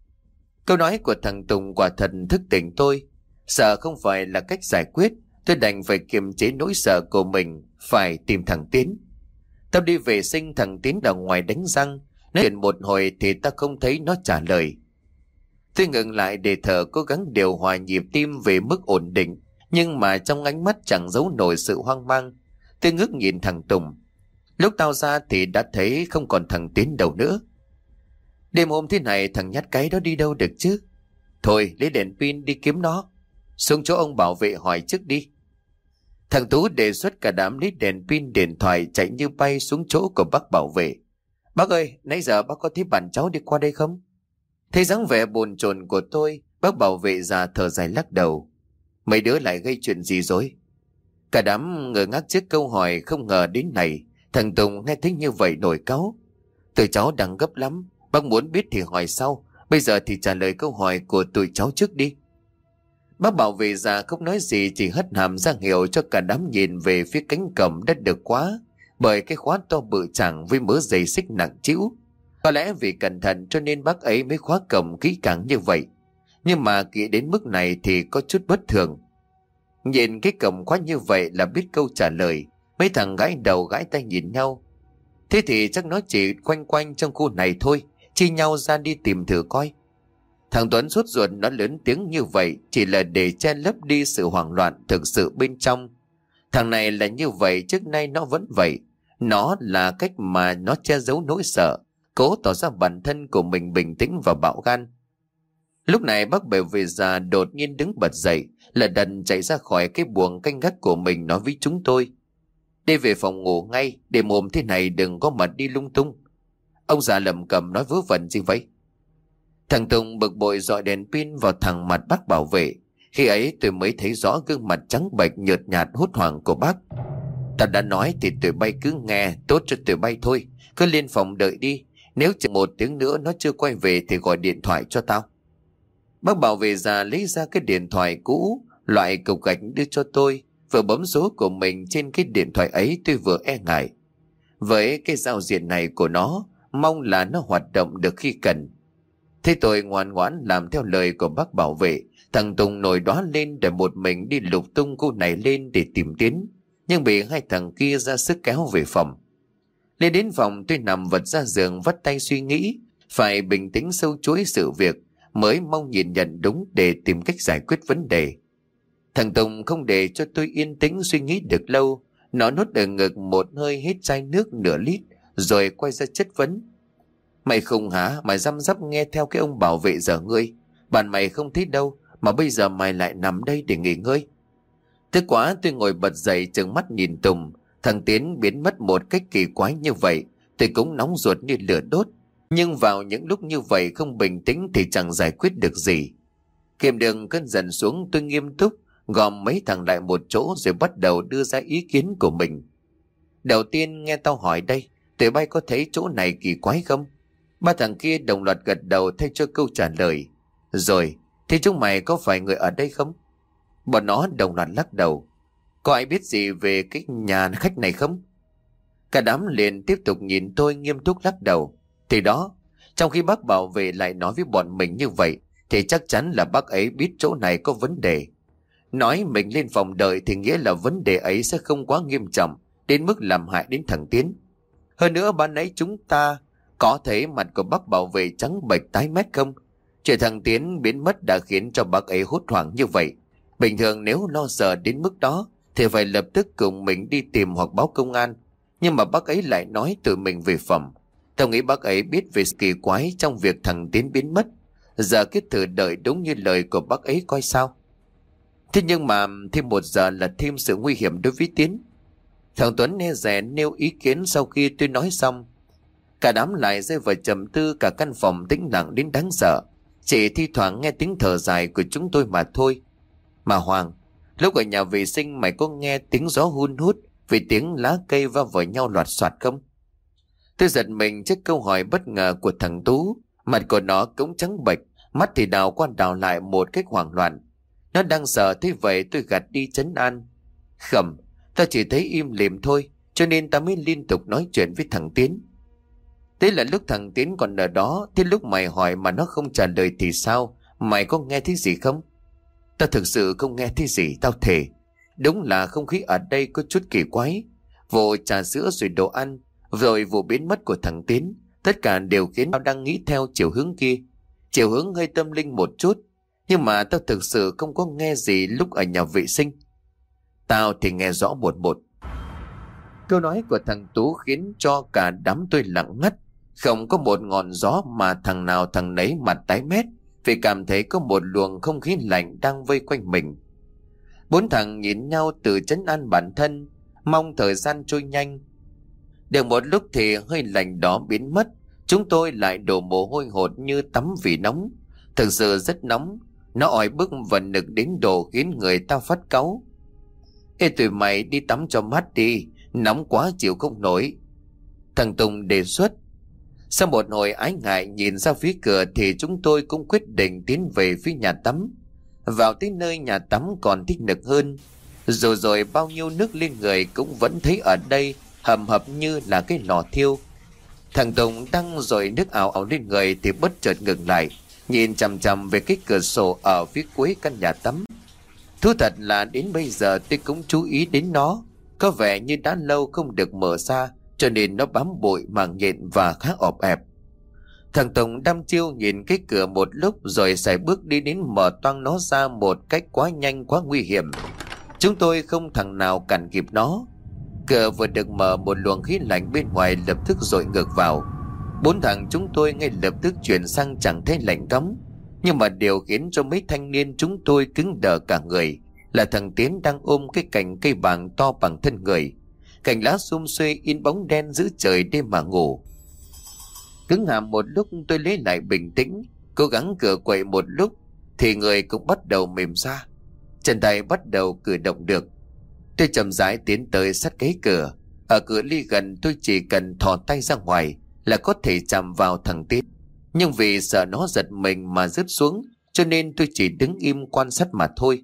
Câu nói của thằng Tùng quả thật thức tỉnh tôi. Sợ không phải là cách giải quyết, tôi đành phải kiềm chế nỗi sợ của mình, phải tìm thằng Tiến. Tao đi vệ sinh, thằng Tiến ở ngoài đánh răng. Nói chuyện một hồi thì ta không thấy nó trả lời. Tôi ngừng lại để thở, cố gắng điều hòa nhịp tim về mức ổn định, nhưng mà trong ánh mắt chẳng giấu nổi sự hoang mang. Tôi ngước nhìn thằng Tùng. Lúc tao ra thì đã thấy không còn thằng Tiến đâu nữa. Đêm hôm thế này thằng nhát cái đó đi đâu được chứ? Thôi lấy đèn pin đi kiếm nó. Xuống chỗ ông bảo vệ hỏi trước đi. Thằng Tú đề xuất cả đám lấy đèn pin điện thoại chạy như bay xuống chỗ của bác bảo vệ. Bác ơi, nãy giờ bác có thấy bạn cháu đi qua đây không? Thấy dáng vẻ bồn chồn của tôi, bác bảo vệ già thở dài lắc đầu. Mấy đứa lại gây chuyện gì rồi? Cả đám ngơ ngác trước câu hỏi không ngờ đến này. Thằng Tùng nghe thấy như vậy nổi cáu. Tụi cháu đang gấp lắm, bác muốn biết thì hỏi sau, bây giờ thì trả lời câu hỏi của tụi cháu trước đi. Bác bảo vệ già không nói gì, chỉ hất hàm ra hiệu cho cả đám nhìn về phía cánh cổng đã được khóa bởi cái khóa to bự chảng với mớ dây xích nặng trĩu. Có lẽ vì cẩn thận cho nên bác ấy mới khóa cổng kỹ càng như vậy. Nhưng mà nghĩ đến mức này thì có chút bất thường. Nhìn cái cổng khóa như vậy là biết câu trả lời. Mấy thằng gãi đầu gãi tay nhìn nhau. Thế thì chắc nó chỉ quanh quanh trong khu này thôi, chia nhau ra đi tìm thử coi. Thằng Tuấn sốt ruột nó lớn tiếng như vậy chỉ là để che lấp đi sự hoảng loạn thực sự bên trong. Thằng này là như vậy, trước nay nó vẫn vậy. Nó là cách mà nó che giấu nỗi sợ, cố tỏ ra bản thân của mình bình tĩnh và bạo gan. Lúc này bác bảo vệ già đột nhiên đứng bật dậy, là đần chạy ra khỏi cái buồng canh gác của mình, nói với chúng tôi: Đi về phòng ngủ ngay, để mồm thế này đừng có mà đi lung tung. Ông già lẩm cẩm nói vớ vẩn gì vậy? Thằng Tùng bực bội dọi đèn pin vào thẳng mặt bác bảo vệ. Khi ấy tôi mới thấy rõ gương mặt trắng bệch nhợt nhạt hốt hoảng của bác. Ta đã nói thì tụi bay cứ nghe, tốt cho tụi bay thôi. Cứ lên phòng đợi đi, nếu chừng 1 tiếng nữa nó chưa quay về thì gọi điện thoại cho tao. Bác bảo vệ già lấy ra cái điện thoại cũ, loại cục gạch đưa cho tôi. Vừa bấm số của mình trên cái điện thoại ấy tôi vừa e ngại. Với cái giao diện này của nó, mong là nó hoạt động được khi cần. Thế tôi ngoan ngoãn làm theo lời của bác bảo vệ. Thằng Tùng nổi đoá lên để một mình đi lục tung khu này lên để tìm Tiến, nhưng bị hai thằng kia ra sức kéo về phòng. Lên đến phòng tôi nằm vật ra giường vắt tay suy nghĩ, phải bình tĩnh sâu chuỗi sự việc mới mong nhìn nhận đúng để tìm cách giải quyết vấn đề. Thằng Tùng không để cho tôi yên tĩnh suy nghĩ được lâu. Nó nuốt ở ngực một hơi hết chai nước nửa lít rồi quay ra chất vấn: Mày khùng hả? Mày răm rắp nghe theo cái ông bảo vệ dở ngươi. Bạn mày không thấy đâu mà bây giờ mày lại nằm đây để nghỉ ngơi. Tức quá tôi ngồi bật dậy trừng mắt nhìn Tùng. Thằng Tiến biến mất một cách kỳ quái như vậy, tôi cũng nóng ruột như lửa đốt. Nhưng vào những lúc như vậy không bình tĩnh thì chẳng giải quyết được gì. Kiềm đường cơn giận xuống, tôi nghiêm túc gom mấy thằng lại một chỗ rồi bắt đầu đưa ra ý kiến của mình. Đầu tiên nghe tao hỏi đây, tụi bay có thấy chỗ này kỳ quái không? Ba thằng kia đồng loạt gật đầu thay cho câu trả lời. Rồi, thế chúng mày có phải người ở đây không? Bọn nó đồng loạt lắc đầu. Có ai biết gì về cái nhà khách này không? Cả đám liền tiếp tục nhìn tôi nghiêm túc lắc đầu. Thì đó, trong khi bác bảo vệ lại nói với bọn mình như vậy, thì chắc chắn là bác ấy biết chỗ này có vấn đề. Nói mình lên phòng đợi thì nghĩa là vấn đề ấy sẽ không quá nghiêm trọng đến mức làm hại đến thằng Tiến. Hơn nữa ban nãy chúng ta có thấy mặt của bác bảo vệ trắng bệch tái mét không? Chuyện thằng Tiến biến mất đã khiến cho bác ấy hốt hoảng như vậy. Bình thường nếu lo sợ đến mức đó thì phải lập tức cùng mình đi tìm hoặc báo công an. Nhưng mà bác ấy lại nói tụi mình về phẩm. Tao nghĩ bác ấy biết về kỳ quái trong việc thằng Tiến biến mất. Giờ cứ thử đợi đúng như lời của bác ấy coi sao. Thế nhưng mà thêm 1 giờ là thêm sự nguy hiểm đối với Tiến. Thằng Tuấn nghe rẻ nêu ý kiến sau khi tôi nói xong. Cả đám lại rơi vào trầm tư, cả căn phòng tĩnh lặng đến đáng sợ. Chỉ thi thoảng nghe tiếng thở dài của chúng tôi mà thôi. Mà Hoàng, lúc ở nhà vệ sinh mày có nghe tiếng gió hun hút vì tiếng lá cây va vào nhau loạt soạt không? Tôi giật mình trước câu hỏi bất ngờ của thằng Tú. Mặt của nó cũng trắng bệch, mắt thì đào qua đào lại một cách hoảng loạn. Nó đang sợ thế vậy tôi gạt đi trấn an. Khẩm, tao chỉ thấy im lìm thôi, cho nên tao mới liên tục nói chuyện với thằng Tiến. Thế là lúc thằng Tiến còn ở đó, thế lúc mày hỏi mà nó không trả lời thì sao? Mày có nghe thấy gì không? Tao thực sự không nghe thấy gì, tao thề. Đúng là không khí ở đây có chút kỳ quái. Vụ trà sữa rồi đồ ăn, rồi vụ biến mất của thằng Tiến, tất cả đều khiến tao đang nghĩ theo chiều hướng kia. Chiều hướng hơi tâm linh một chút. Nhưng mà tao thực sự không có nghe gì lúc ở nhà vệ sinh. Tao thì nghe rõ một. Câu nói của thằng Tú khiến cho cả đám tôi lặng ngắt. Không có một ngọn gió mà thằng nào thằng nấy mặt tái mét vì cảm thấy có một luồng không khí lạnh đang vây quanh mình. 4 thằng nhìn nhau tự trấn an bản thân, mong thời gian trôi nhanh. Được một lúc thì hơi lạnh đó biến mất, chúng tôi lại đổ mồ hôi hột như tắm vì nóng. Thực sự rất nóng, nó oi bức và nực đến độ khiến người ta phát cáu. Ê tụi mày đi tắm cho mát đi, nóng quá chịu không nổi, thằng Tùng đề xuất. Sau một hồi ái ngại nhìn ra phía cửa thì chúng tôi cũng quyết định tiến về phía nhà tắm. Vào tới nơi nhà tắm còn thích nực hơn. Rồi bao nhiêu nước lên người cũng vẫn thấy ở đây hầm hập như là cái lò thiêu. Thằng Tùng đang rồi nước ảo ảo lên người thì bất chợt ngừng lại, nhìn chằm chằm về cái cửa sổ ở phía cuối căn nhà tắm. Thú thật là đến bây giờ tôi cũng chú ý đến nó. Có vẻ như đã lâu không được mở ra, cho nên nó bám bụi màng nhện và khá ọp ẹp. Thằng Tùng đăm chiêu nhìn cái cửa một lúc rồi sải bước đi đến mở toang nó ra một cách quá nhanh quá nguy hiểm. Chúng tôi không thằng nào cản kịp nó. Cửa vừa được mở, một luồng khí lạnh bên ngoài lập tức dội ngược vào. 4 thằng chúng tôi ngay lập tức chuyển sang trạng thái lạnh cóng. Nhưng mà điều khiến cho mấy thanh niên chúng tôi cứng đờ cả người là thằng Tiến đang ôm cái cành cây bàng to bằng thân người. Cành lá sum xuê in bóng đen giữa trời đêm mà ngủ. Cứng hàm một lúc tôi lấy lại bình tĩnh, cố gắng cựa quậy một lúc thì người cũng bắt đầu mềm ra, chân tay bắt đầu cử động được. Tôi chậm rãi tiến tới sát cái cửa. Ở cửa ly gần tôi chỉ cần thò tay ra ngoài là có thể chạm vào thằng Tiến. Nhưng vì sợ nó giật mình mà rớt xuống, cho nên tôi chỉ đứng im quan sát mà thôi.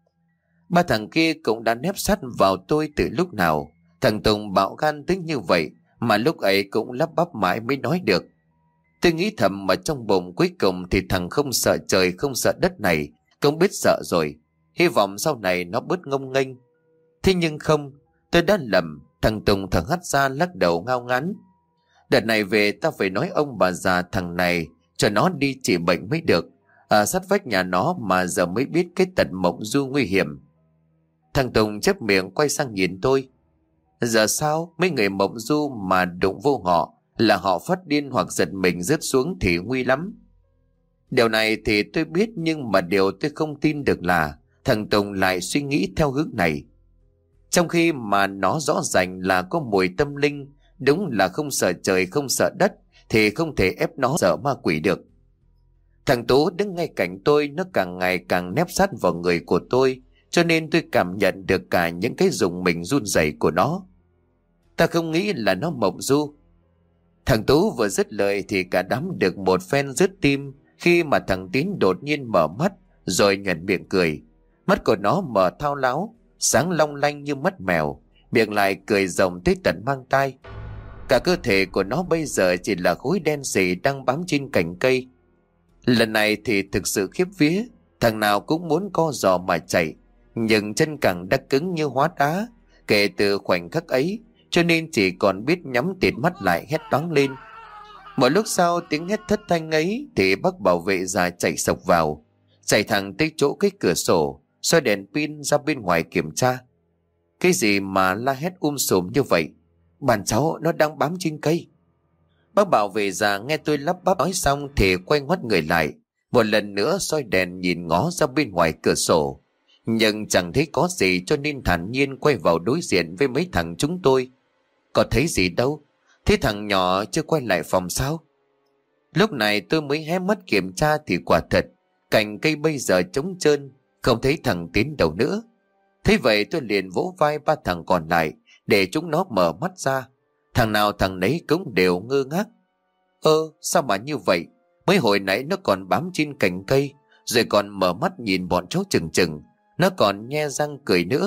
3 thằng kia cũng đã nép sát vào tôi từ lúc nào. Thằng Tùng bạo gan tới như vậy mà lúc ấy cũng lắp bắp mãi mới nói được. Tôi nghĩ thầm mà trong bụng cuối cùng thì thằng không sợ trời không sợ đất này cũng biết sợ rồi. Hy vọng sau này nó bớt ngông nghênh. Thế nhưng không, tôi đã lầm. Thằng Tùng thở hắt ra lắc đầu ngao ngán. Đợt này về ta phải nói ông bà già thằng này cho nó đi trị bệnh mới được. Ở sát vách nhà nó mà giờ mới biết cái tật mộng du nguy hiểm. Thằng Tùng chép miệng quay sang nhìn tôi. Giờ sao mấy người mộng du mà đụng vô họ là họ phát điên hoặc giật mình rớt xuống thì nguy lắm. Điều này thì tôi biết, nhưng mà điều tôi không tin được là thằng Tùng lại suy nghĩ theo hướng này. Trong khi mà nó rõ ràng là có mùi tâm linh, đúng là không sợ trời không sợ đất, thì không thể ép nó sợ ma quỷ được. Thằng Tú đứng ngay cạnh tôi, nó càng ngày càng nép sát vào người của tôi, cho nên tôi cảm nhận được cả những cái rùng mình run rẩy của nó. Ta không nghĩ là nó mộng du. Thằng Tú vừa dứt lời thì cả đám được một phen rứt tim, khi mà thằng Tín đột nhiên mở mắt rồi nhoẻn miệng cười. Mắt của nó mở thao láo, sáng long lanh như mắt mèo, miệng lại cười rộng tới tận mang tai. Cả cơ thể của nó bây giờ chỉ là khối đen sì đang bám trên cành cây. Lần này thì thực sự khiếp vía, thằng nào cũng muốn co giò mà chạy, nhưng chân cẳng đã cứng như hóa đá kể từ khoảnh khắc ấy, cho nên chỉ còn biết nhắm tịt mắt lại hét toáng lên. Một lúc sau tiếng hét thất thanh ấy thì bác bảo vệ già chạy sộc vào, chạy thẳng tới chỗ cái cửa sổ, soi đèn pin ra bên ngoài kiểm tra. Cái gì mà la hét sùm như vậy? Bạn cháu nó đang bám trên cây. Bác bảo vệ già nghe tôi lắp bắp nói xong thì quay ngoắt người lại, một lần nữa soi đèn nhìn ngó ra bên ngoài cửa sổ, nhưng chẳng thấy có gì, cho nên thản nhiên quay vào đối diện với mấy thằng chúng tôi. Có thấy gì đâu? Thế thằng nhỏ chưa quay lại phòng sao? Lúc này tôi mới hé mắt kiểm tra thì quả thật cành cây bây giờ trống trơn, không thấy thằng Tín đâu nữa. Thế vậy tôi liền vỗ vai ba thằng còn lại để chúng nó mở mắt ra. Thằng nào thằng nấy cũng đều ngơ ngác. Sao mà như vậy? Mấy hồi nãy nó còn bám trên cành cây, rồi còn mở mắt nhìn bọn cháu chừng chừng. Nó còn nhe răng cười nữa.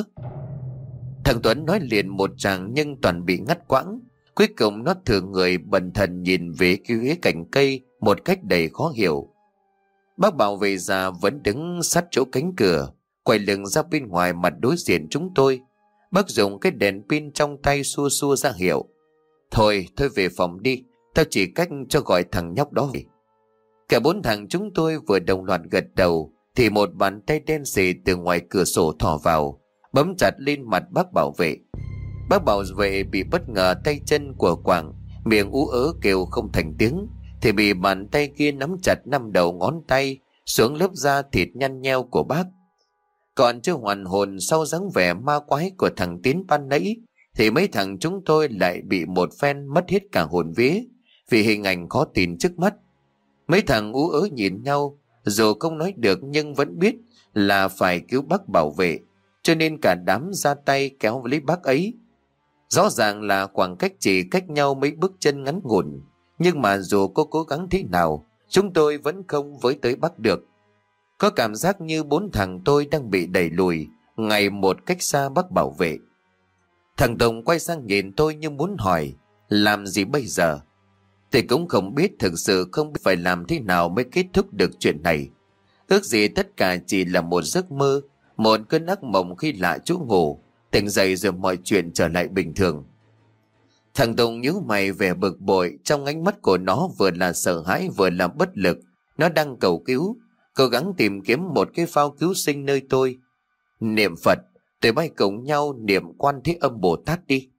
Thằng Tuấn nói liền một tràng nhưng toàn bị ngắt quãng. Cuối cùng nó thừa người bần thần nhìn về phía cành cây một cách đầy khó hiểu. Bác bảo vệ già vẫn đứng sát chỗ cánh cửa, quay lưng ra bên ngoài mặt đối diện chúng tôi. Bác dùng cái đèn pin trong tay xua xua ra hiệu. Thôi về phòng đi, tao chỉ cách cho gọi thằng nhóc đó về. Cả bốn thằng chúng tôi vừa đồng loạt gật đầu thì một bàn tay đen sì từ ngoài cửa sổ thò vào, bấm chặt lên mặt bác bảo vệ. Bác bảo vệ bị bất ngờ tay chân của quảng, miệng ú ớ kêu không thành tiếng, thì bị bàn tay kia nắm chặt 5 đầu ngón tay xuống lớp da thịt nhăn nheo của bác. Còn chưa hoàn hồn sau dáng vẻ ma quái của thằng Tiến ban nãy, thì mấy thằng chúng tôi lại bị một phen mất hết cả hồn vía vì hình ảnh khó tin trước mắt. Mấy thằng ú ớ nhìn nhau, dù không nói được nhưng vẫn biết là phải cứu bác bảo vệ, cho nên cả đám ra tay kéo lấy bác ấy. Rõ ràng là khoảng cách chỉ cách nhau mấy bước chân ngắn ngủn, nhưng mà dù có cố gắng thế nào, chúng tôi vẫn không với tới bác được. Có cảm giác như bốn thằng tôi đang bị đẩy lùi, ngày một cách xa bác bảo vệ. Thằng Tùng quay sang nhìn tôi như muốn hỏi, làm gì bây giờ? Thì cũng không biết, thực sự không biết phải làm thế nào mới kết thúc được chuyện này. Ước gì tất cả chỉ là một giấc mơ, một cơn ác mộng khi lạ chỗ ngủ, tỉnh dậy rồi mọi chuyện trở lại bình thường. Thằng Tùng nhíu mày vẻ bực bội, trong ánh mắt của nó vừa là sợ hãi vừa là bất lực. Nó đang cầu cứu, cố gắng tìm kiếm một cái phao cứu sinh nơi tôi. Niệm Phật, tụi bay cùng nhau niệm Quan Thế Âm Bồ Tát đi.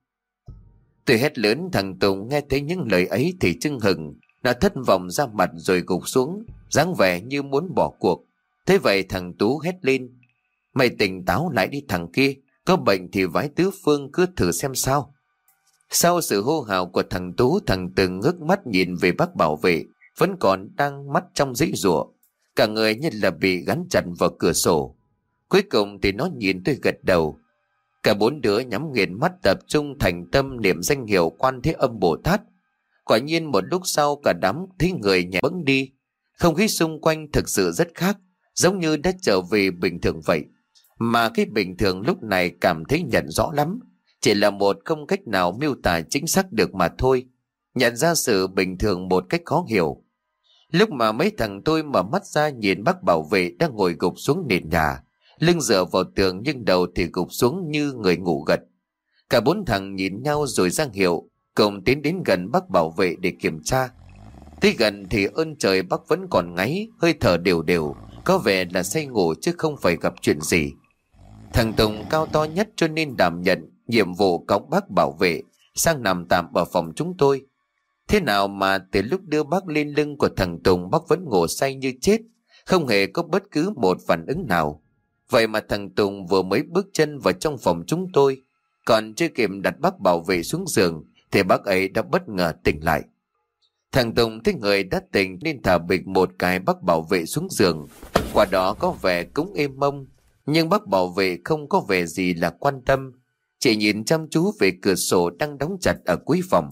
Tôi hét lớn. Thằng Tùng nghe thấy những lời ấy thì chưng hừng, nó thất vọng ra mặt rồi gục xuống, dáng vẻ như muốn bỏ cuộc. Thế vậy thằng Tú hét lên, mày tỉnh táo lại đi thằng kia, có bệnh thì vái tứ phương, cứ thử xem sao. Sau sự hô hào của thằng Tú, thằng Tùng ngước mắt nhìn về bác bảo vệ, vẫn còn đang mắt trong giãy giụa, cả người như là bị gắn chặt vào cửa sổ. Cuối cùng thì nó nhìn tôi gật đầu. Cả bốn đứa nhắm nghiền mắt tập trung thành tâm niệm danh hiệu Quan Thế Âm Bồ Tát. Quả nhiên một lúc sau cả đám thấy người nhẹ bẫng đi, không khí xung quanh thực sự rất khác, giống như đã trở về bình thường vậy. Mà cái bình thường lúc này cảm thấy nhận rõ lắm, chỉ là một không cách nào miêu tả chính xác được mà thôi. Nhận ra sự bình thường một cách khó hiểu. Lúc mà mấy thằng tôi mở mắt ra nhìn bác bảo vệ đang ngồi gục xuống nền nhà, lưng dựa vào tường nhưng đầu thì gục xuống như người ngủ gật. Cả bốn thằng nhìn nhau rồi ra hiệu cùng tiến đến gần bác bảo vệ để kiểm tra. Tới gần thì ơn trời bác vẫn còn ngáy, hơi thở đều đều, có vẻ là say ngủ chứ không phải gặp chuyện gì. Thằng Tùng cao to nhất cho nên đảm nhận nhiệm vụ cõng bác bảo vệ sang nằm tạm ở phòng chúng tôi. Thế nào mà từ lúc đưa bác lên lưng của thằng Tùng, bác vẫn ngủ say như chết, không hề có bất cứ một phản ứng nào. Vậy mà thằng Tùng vừa mới bước chân vào trong phòng chúng tôi, còn chưa kịp đặt bác bảo vệ xuống giường thì bác ấy đã bất ngờ tỉnh lại. Thằng Tùng thấy người đã tỉnh nên thả bịch một cái bác bảo vệ xuống giường. Quả đó có vẻ cũng êm mông, nhưng bác bảo vệ không có vẻ gì là quan tâm, chỉ nhìn chăm chú về cửa sổ đang đóng chặt ở cuối phòng.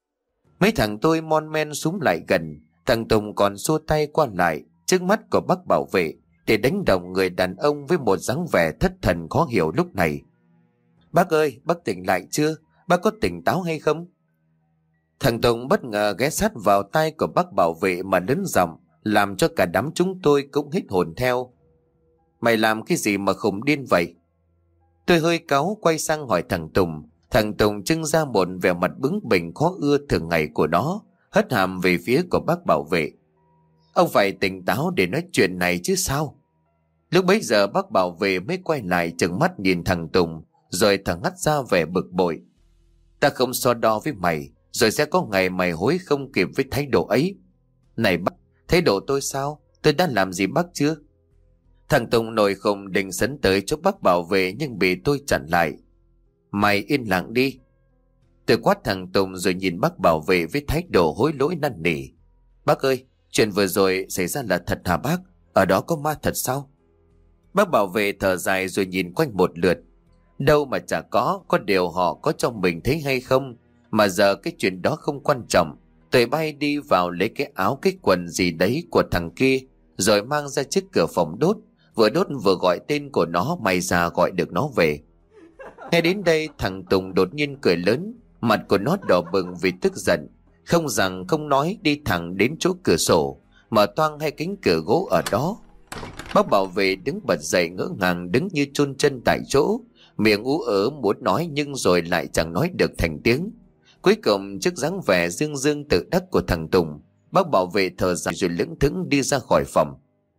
Mấy thằng tôi mon men xuống lại gần, thằng Tùng còn xua tay qua lại trước mắt của bác bảo vệ để đánh động người đàn ông với một dáng vẻ thất thần khó hiểu lúc này. Bác ơi, bác tỉnh lại chưa? Bác có tỉnh táo hay không? Thằng Tùng bất ngờ ghé sát vào tai của bác bảo vệ mà lớn giọng, làm cho cả đám chúng tôi cũng hít hồn theo. Mày làm cái gì mà khùng điên vậy? Tôi hơi cáu quay sang hỏi thằng Tùng. Thằng Tùng trưng ra một vẻ mặt bướng bỉnh khó ưa thường ngày của nó, hất hàm về phía của bác bảo vệ. Ông phải tỉnh táo để nói chuyện này chứ sao? Lúc bấy giờ bác bảo vệ mới quay lại trừng mắt nhìn thằng Tùng, rồi thằng hắt ra vẻ bực bội. Ta không so đo với mày, rồi sẽ có ngày mày hối không kịp với thái độ ấy. Này bác, thái độ tôi sao? Tôi đã làm gì bác chưa? Thằng Tùng nổi khùng định sấn tới chỗ bác bảo vệ nhưng bị tôi chặn lại. Mày yên lặng đi. Tôi quát thằng Tùng rồi nhìn bác bảo vệ với thái độ hối lỗi năn nỉ. Bác ơi, chuyện vừa rồi xảy ra là thật hả bác? Ở đó có ma thật sao? Bác bảo vệ thở dài rồi nhìn quanh một lượt. Đâu mà chả có điều họ có cho mình thấy hay không. Mà giờ cái chuyện đó không quan trọng. Tôi bay đi vào lấy cái áo cái quần gì đấy của thằng kia, rồi mang ra trước cửa phòng đốt. Vừa đốt vừa gọi tên của nó, may ra gọi được nó về. Nghe đến đây thằng Tùng đột nhiên cười lớn, mặt của nó đỏ bừng vì tức giận. Không rằng không nói đi thẳng đến chỗ cửa sổ, mở toang hai cánh cửa gỗ ở đó. Bác bảo vệ đứng bật dậy ngỡ ngàng đứng như chôn chân tại chỗ, miệng ú ớ muốn nói nhưng rồi lại chẳng nói được thành tiếng. Cuối cùng trước dáng vẻ dương dương tự đắc của thằng Tùng, bác bảo vệ thở dài rồi lững thững đi ra khỏi phòng.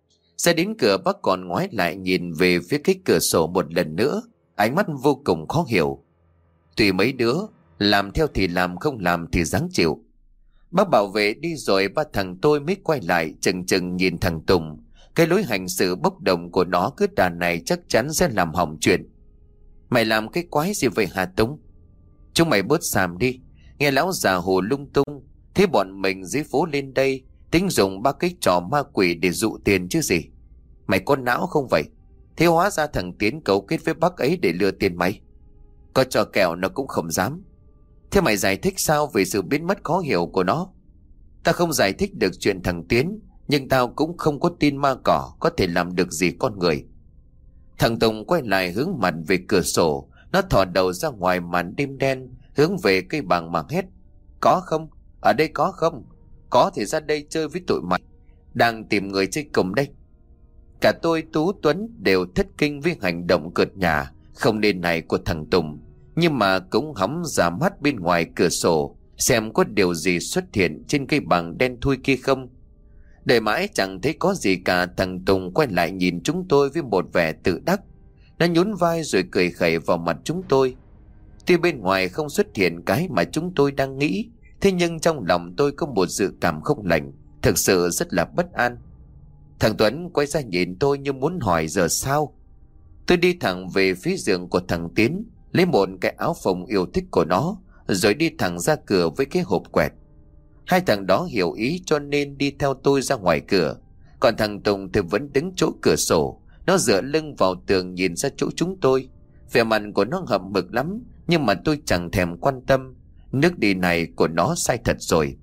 Ra đến cửa bác còn ngoái lại nhìn về phía cái cửa sổ một lần nữa, ánh mắt vô cùng khó hiểu. Tùy mấy đứa, làm theo thì làm, không làm thì ráng chịu. Bác bảo vệ đi rồi ba thằng tôi mới quay lại chừng chừng nhìn thằng Tùng. Cái lối hành xử bốc đồng của nó cứ đàn này chắc chắn sẽ làm hỏng chuyện. Mày làm cái quái gì vậy hả Tùng? Chúng mày bớt xàm đi. Nghe lão già hồ lung tung. Thế bọn mình dưới phố lên đây tính dùng ba cái trò ma quỷ để dụ tiền chứ gì. Mày có não không vậy? Thế hóa ra thằng Tiến cấu kết với bác ấy để lừa tiền mày. Có trò kẹo nó cũng không dám. Thế mày giải thích sao về sự biến mất khó hiểu của nó? Ta không giải thích được chuyện thằng Tiến, nhưng tao cũng không có tin ma cỏ có thể làm được gì con người. Thằng Tùng quay lại hướng mặt về cửa sổ. Nó thò đầu ra ngoài màn đêm đen, hướng về cây bàng mà hét. Có không? Ở đây có không? Có thì ra đây chơi với tụi mày. Đang tìm người chơi cùng đây. Cả tôi Tú Tuấn đều thất kinh với hành động cợt nhả không nên này của thằng Tùng, nhưng mà cũng hóng ra mắt bên ngoài cửa sổ xem có điều gì xuất hiện trên cây bàng đen thui kia không. Đợi mãi chẳng thấy có gì cả, thằng Tùng quay lại nhìn chúng tôi với một vẻ tự đắc. Nó nhún vai rồi cười khẩy vào mặt chúng tôi. Tuy bên ngoài không xuất hiện cái mà chúng tôi đang nghĩ, thế nhưng trong lòng tôi có một dự cảm không lành, thực sự rất là bất an. Thằng Tuấn quay ra nhìn tôi như muốn hỏi giờ sao. Tôi đi thẳng về phía giường của thằng Tiến, lấy một cái áo phông yêu thích của nó, rồi đi thẳng ra cửa với cái hộp quẹt. Hai thằng đó hiểu ý cho nên đi theo tôi ra ngoài cửa. Còn thằng Tùng thì vẫn đứng chỗ cửa sổ. Nó dựa lưng vào tường nhìn ra chỗ chúng tôi. Vẻ mặt của nó hậm hực lắm, nhưng mà tôi chẳng thèm quan tâm. Nước đi này của nó sai thật rồi.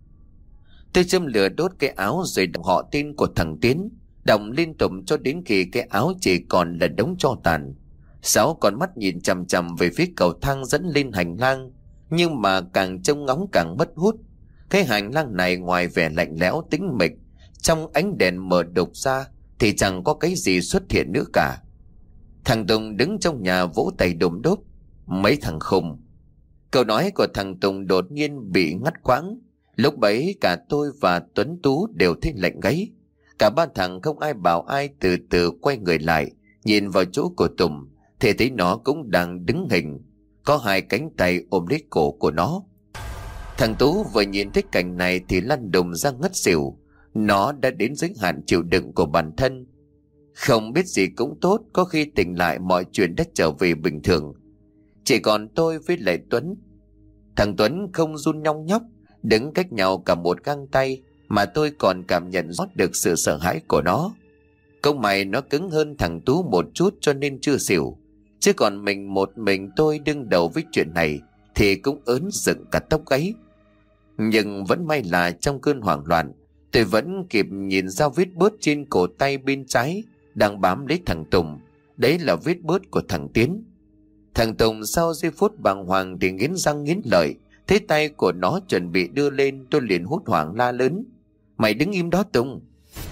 Tôi châm lửa đốt cái áo rồi đọc họ tên của thằng Tiến, đọc liên tục cho đến khi cái áo chỉ còn là đống tro tàn. Sáu con mắt nhìn chằm chằm về phía cầu thang dẫn lên hành lang, nhưng mà càng trông ngóng càng mất hút. Cái hành lang này ngoài vẻ lạnh lẽo tĩnh mịch, trong ánh đèn mờ đục ra thì chẳng có cái gì xuất hiện nữa cả. Thằng Tùng đứng trong nhà vỗ tay đùm đốp. Mấy thằng khùng. Câu nói của thằng Tùng đột nhiên bị ngắt quãng. Lúc bấy cả tôi và Tuấn Tú đều thấy lạnh gáy. Cả ba thằng không ai bảo ai từ từ quay người lại, nhìn vào chỗ của Tùng thì thấy nó cũng đang đứng hình, có hai cánh tay ôm lấy cổ của nó. Thằng Tú vừa nhìn thấy cảnh này thì lăn đùng ra ngất xỉu. Nó đã đến giới hạn chịu đựng của bản thân. Không biết gì cũng tốt, có khi tỉnh lại mọi chuyện đã trở về bình thường. Chỉ còn tôi với lại Tuấn. Thằng Tuấn không run nhong nhóc, đứng cách nhau cả một găng tay, mà tôi còn cảm nhận rõ được sự sợ hãi của nó. Công mày nó cứng hơn thằng Tú một chút cho nên chưa xỉu. Chứ còn một mình tôi đương đầu với chuyện này thì cũng ớn dựng cả tóc gáy. Nhưng vẫn may là trong cơn hoảng loạn, tôi vẫn kịp nhìn ra vết bớt trên cổ tay bên trái đang bám lấy thằng Tùng. Đấy là vết bớt của thằng Tiến. Thằng Tùng sau giây phút bàng hoàng thì nghiến răng nghiến lợi. Thấy tay của nó chuẩn bị đưa lên, tôi liền hốt hoảng la lớn: "Mày đứng im đó Tùng!"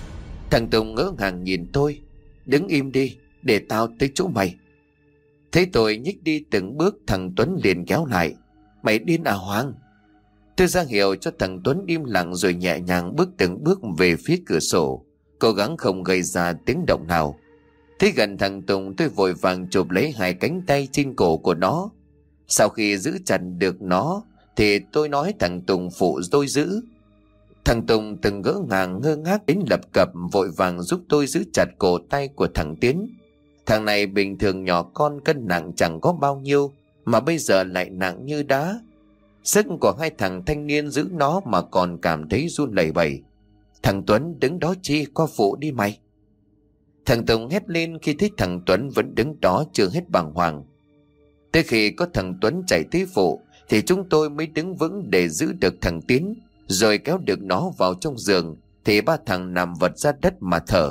Thằng Tùng ngỡ ngàng nhìn tôi: "Đứng im đi, để tao tới chỗ mày." Thấy tôi nhích đi từng bước, thằng Tuấn liền kéo lại: "Mày điên à Hoàng?" Tôi ra hiệu cho thằng Tuấn im lặng rồi nhẹ nhàng bước từng bước về phía cửa sổ, cố gắng không gây ra tiếng động nào. Thấy gần thằng Tùng, tôi vội vàng chụp lấy hai cánh tay trên cổ của nó. Sau khi giữ chặt được nó thì tôi nói thằng Tùng phụ tôi giữ. Thằng Tùng từng ngỡ ngàng ngơ ngác đến lập cập vội vàng giúp tôi giữ chặt cổ tay của thằng Tiến. Thằng này bình thường nhỏ con, cân nặng chẳng có bao nhiêu mà bây giờ lại nặng như đá. Sức của hai thằng thanh niên giữ nó mà còn cảm thấy run lẩy bẩy. "Thằng Tuấn đứng đó chi, qua phụ đi mày!" Thằng Tùng hét lên khi thấy thằng Tuấn vẫn đứng đó chưa hết bàng hoàng. Tới khi có thằng Tuấn chạy tới phụ thì chúng tôi mới đứng vững để giữ được thằng Tiến, rồi kéo được nó vào trong giường thì ba thằng nằm vật ra đất mà thở.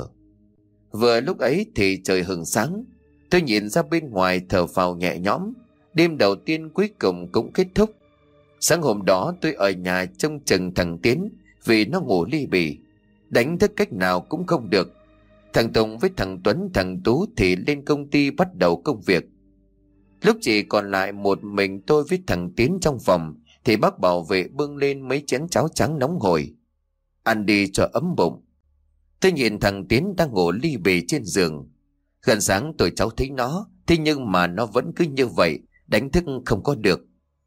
Vừa lúc ấy thì trời hừng sáng. Tôi nhìn ra bên ngoài thở phào nhẹ nhõm. Đêm đầu tiên cuối cùng cũng kết thúc. Sáng hôm đó tôi ở nhà trông chừng thằng Tiến vì nó ngủ ly bì, đánh thức cách nào cũng không được. Thằng Tùng với thằng Tuấn, thằng Tú thì lên công ty bắt đầu công việc. Lúc chỉ còn lại một mình tôi với thằng Tiến trong phòng thì bác bảo vệ bưng lên mấy chén cháo trắng nóng hổi: "Ăn đi cho ấm bụng." Tôi nhìn thằng Tiến đang ngủ ly bì trên giường. Gần sáng tôi cháu thấy nó, thế nhưng mà nó vẫn cứ như vậy, đánh thức không có được.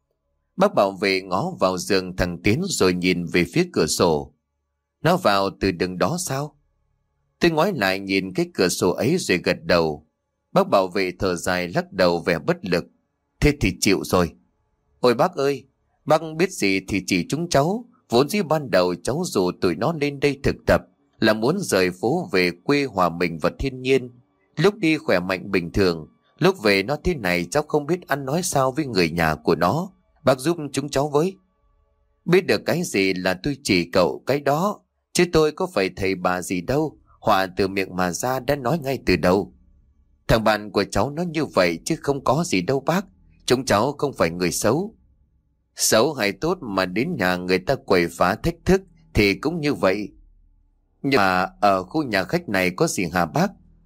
Bác bảo vệ ngó vào giường thằng Tiến rồi nhìn về phía cửa sổ: "Nó vào từ đường đó sao?" Tôi ngoái lại nhìn cái cửa sổ ấy rồi gật đầu. Bác bảo vệ thở dài lắc đầu vẻ bất lực: "Thế thì chịu rồi." "Ôi bác ơi, bác biết gì thì chỉ chúng cháu. Vốn dĩ ban đầu cháu rủ tụi nó lên đây thực tập là muốn rời phố về quê hòa mình vào thiên nhiên. Lúc đi khỏe mạnh bình thường, lúc về nó thế này cháu không biết ăn nói sao với người nhà của nó. Bác giúp chúng cháu với." Biết được cái gì là tôi chỉ cậu cái đó, chứ tôi có phải thầy bà gì đâu. Họa từ miệng mà ra đã nói ngay từ đầu. Thằng bạn của cháu nó như vậy chứ không có gì đâu bác. Chúng cháu không phải người xấu. Xấu hay tốt mà đến nhà người ta quậy phá thách thức thì cũng như vậy. Nhưng mà ở khu nhà khách này có gì hả bác?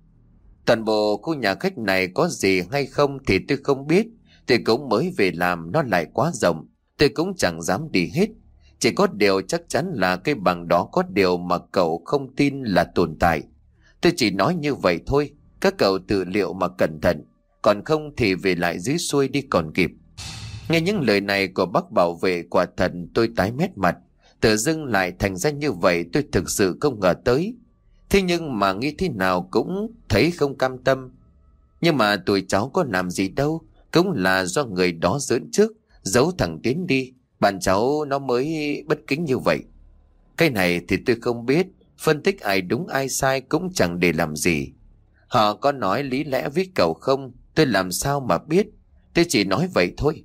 Toàn bộ khu nhà khách này có gì hay không thì tôi không biết. Tôi cũng mới về làm, nó lại quá rộng, tôi cũng chẳng dám đi hết. Chỉ có điều chắc chắn là cái bằng đó có điều mà cậu không tin là tồn tại. Tôi chỉ nói như vậy thôi, các cậu tự liệu mà cẩn thận, còn không thì về lại dưới xuôi đi còn kịp. Nghe những lời này của bác bảo vệ quả thật tôi tái mét mặt. Tự dưng lại thành ra như vậy, tôi thực sự không ngờ tới. Thế nhưng mà nghĩ thế nào cũng thấy không cam tâm. Nhưng mà tụi cháu có làm gì đâu, cũng là do người đó giỡn trước, giấu thằng Tiến đi, bạn cháu nó mới bất kính như vậy. Cái này thì tôi không biết, phân tích ai đúng ai sai cũng chẳng để làm gì. Họ có nói lý lẽ với cậu không, tôi làm sao mà biết. Tôi chỉ nói vậy thôi.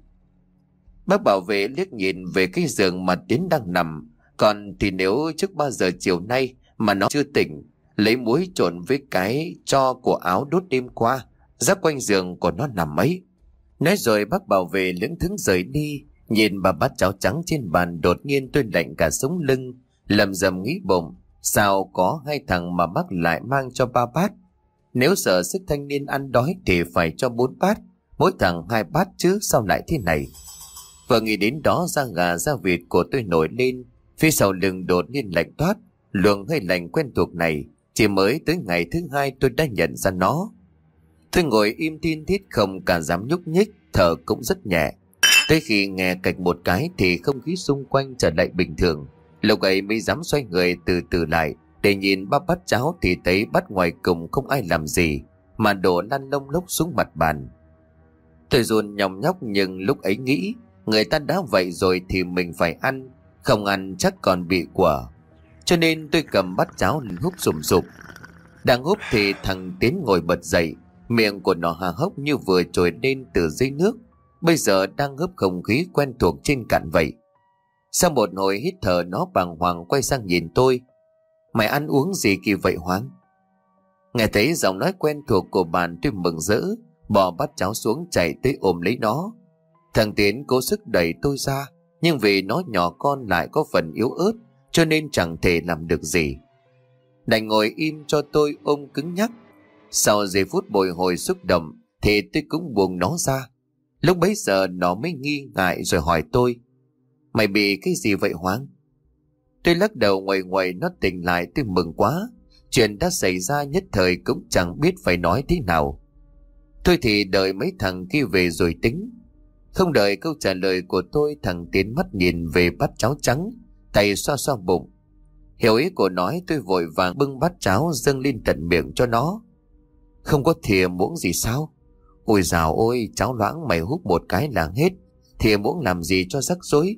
Bác bảo vệ liếc nhìn về cái giường mà Tiến đang nằm. Còn thì nếu trước 3 giờ chiều nay mà nó chưa tỉnh, lấy muối trộn với cái tro của áo đốt đêm qua, rắc quanh giường của nó nằm ấy. Nói rồi bác bảo vệ lững thững rời đi. Nhìn bà bát cháo trắng trên bàn, đột nhiên tôi lạnh cả sống lưng, lầm rầm nghĩ bụng, sao có hai thằng mà bác lại mang cho 3 bát? Nếu sợ sức thanh niên ăn đói thì phải cho 4 bát, mỗi thằng 2 bát chứ sao lại thế này? Vừa nghĩ đến đó, da gà da vịt của tôi nổi lên, phía sau lưng đột nhiên lạnh toát. Luồng hơi lạnh quen thuộc này chỉ mới tới ngày thứ 2 tôi đã nhận ra nó. Tôi ngồi im tin thít không cả dám nhúc nhích, thở cũng rất nhẹ. Tới khi nghe cạch một cái thì không khí xung quanh trở lại bình thường. Lúc ấy mới dám xoay người từ từ lại, Để nhìn ba bát cháo thì thấy bát ngoài cùng không ai làm gì, mà đổ lăn lông lốc xuống mặt bàn. Tôi run nhòng nhóc, nhưng lúc ấy nghĩ người ta đã vậy rồi thì mình phải ăn, không ăn chắc còn bị quở. Cho nên tôi cầm bát cháo lên húp sùm sụp. Đang húp thì thằng Tiến ngồi bật dậy, miệng của nó há hốc như vừa trồi lên từ dưới nước, bây giờ đang hớp không khí quen thuộc trên cạn vậy. Sau một hồi hít thở, nó bàng hoàng quay sang nhìn tôi. Mày ăn uống gì kỳ vậy Hoáng? Nghe thấy giọng nói quen thuộc của bạn, tôi mừng rỡ, bỏ bát cháo xuống chạy tới ôm lấy nó. Thằng Tiến cố sức đẩy tôi ra, nhưng vì nó nhỏ con lại có phần yếu ớt, cho nên chẳng thể làm được gì. Đành ngồi im cho tôi ôm cứng nhắc. Sau giây phút bồi hồi xúc động thì tôi cũng buông nó ra. Lúc bấy giờ nó mới nghi ngại rồi hỏi tôi: Mày bị cái gì vậy Hoáng? Tôi lắc đầu ngoầy ngoầy. Nó tỉnh lại, tôi mừng quá. Chuyện đã xảy ra nhất thời cũng chẳng biết phải nói thế nào. Thôi thì đợi mấy thằng kia về rồi tính. Không đợi câu trả lời của tôi, thằng Tiến mắt nhìn về bát cháo trắng, tay xoa xoa bụng. Hiểu ý của nói, tôi vội vàng bưng bát cháo dâng lên tận miệng cho nó. Không có thìa muỗng gì sao? Ôi dào ôi, cháo loãng mày húp một cái là hết, thìa muỗng làm gì cho rắc rối.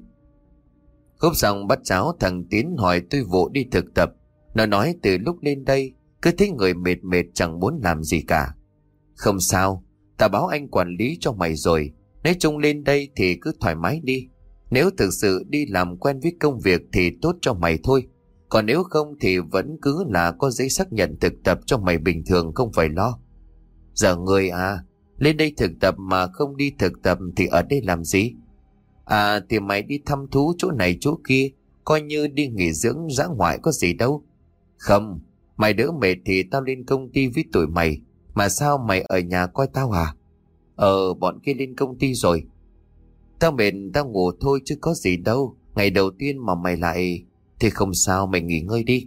Húp xong bát cháo, thằng Tiến hỏi tôi vụ đi thực tập. Nó nói từ lúc lên đây cứ thấy người mệt mệt, chẳng muốn làm gì cả. Không sao, ta báo anh quản lý cho mày rồi. Nói chung lên đây thì cứ thoải mái đi. Nếu thực sự đi làm quen với công việc thì tốt cho mày thôi. Còn nếu không thì vẫn cứ là có giấy xác nhận thực tập cho mày bình thường, không phải lo. Giờ người à, lên đây thực tập mà không đi thực tập thì ở đây làm gì? À thì mày đi thăm thú chỗ này chỗ kia, coi như đi nghỉ dưỡng dã ngoại có gì đâu. Không, mày đỡ mệt thì tao lên công ty với tụi mày. Mà sao mày ở nhà coi tao à? Bọn kia lên công ty rồi. Tao mệt tao ngủ thôi chứ có gì đâu. Ngày đầu tiên mà mày lại... Thì không sao, mày nghỉ ngơi đi.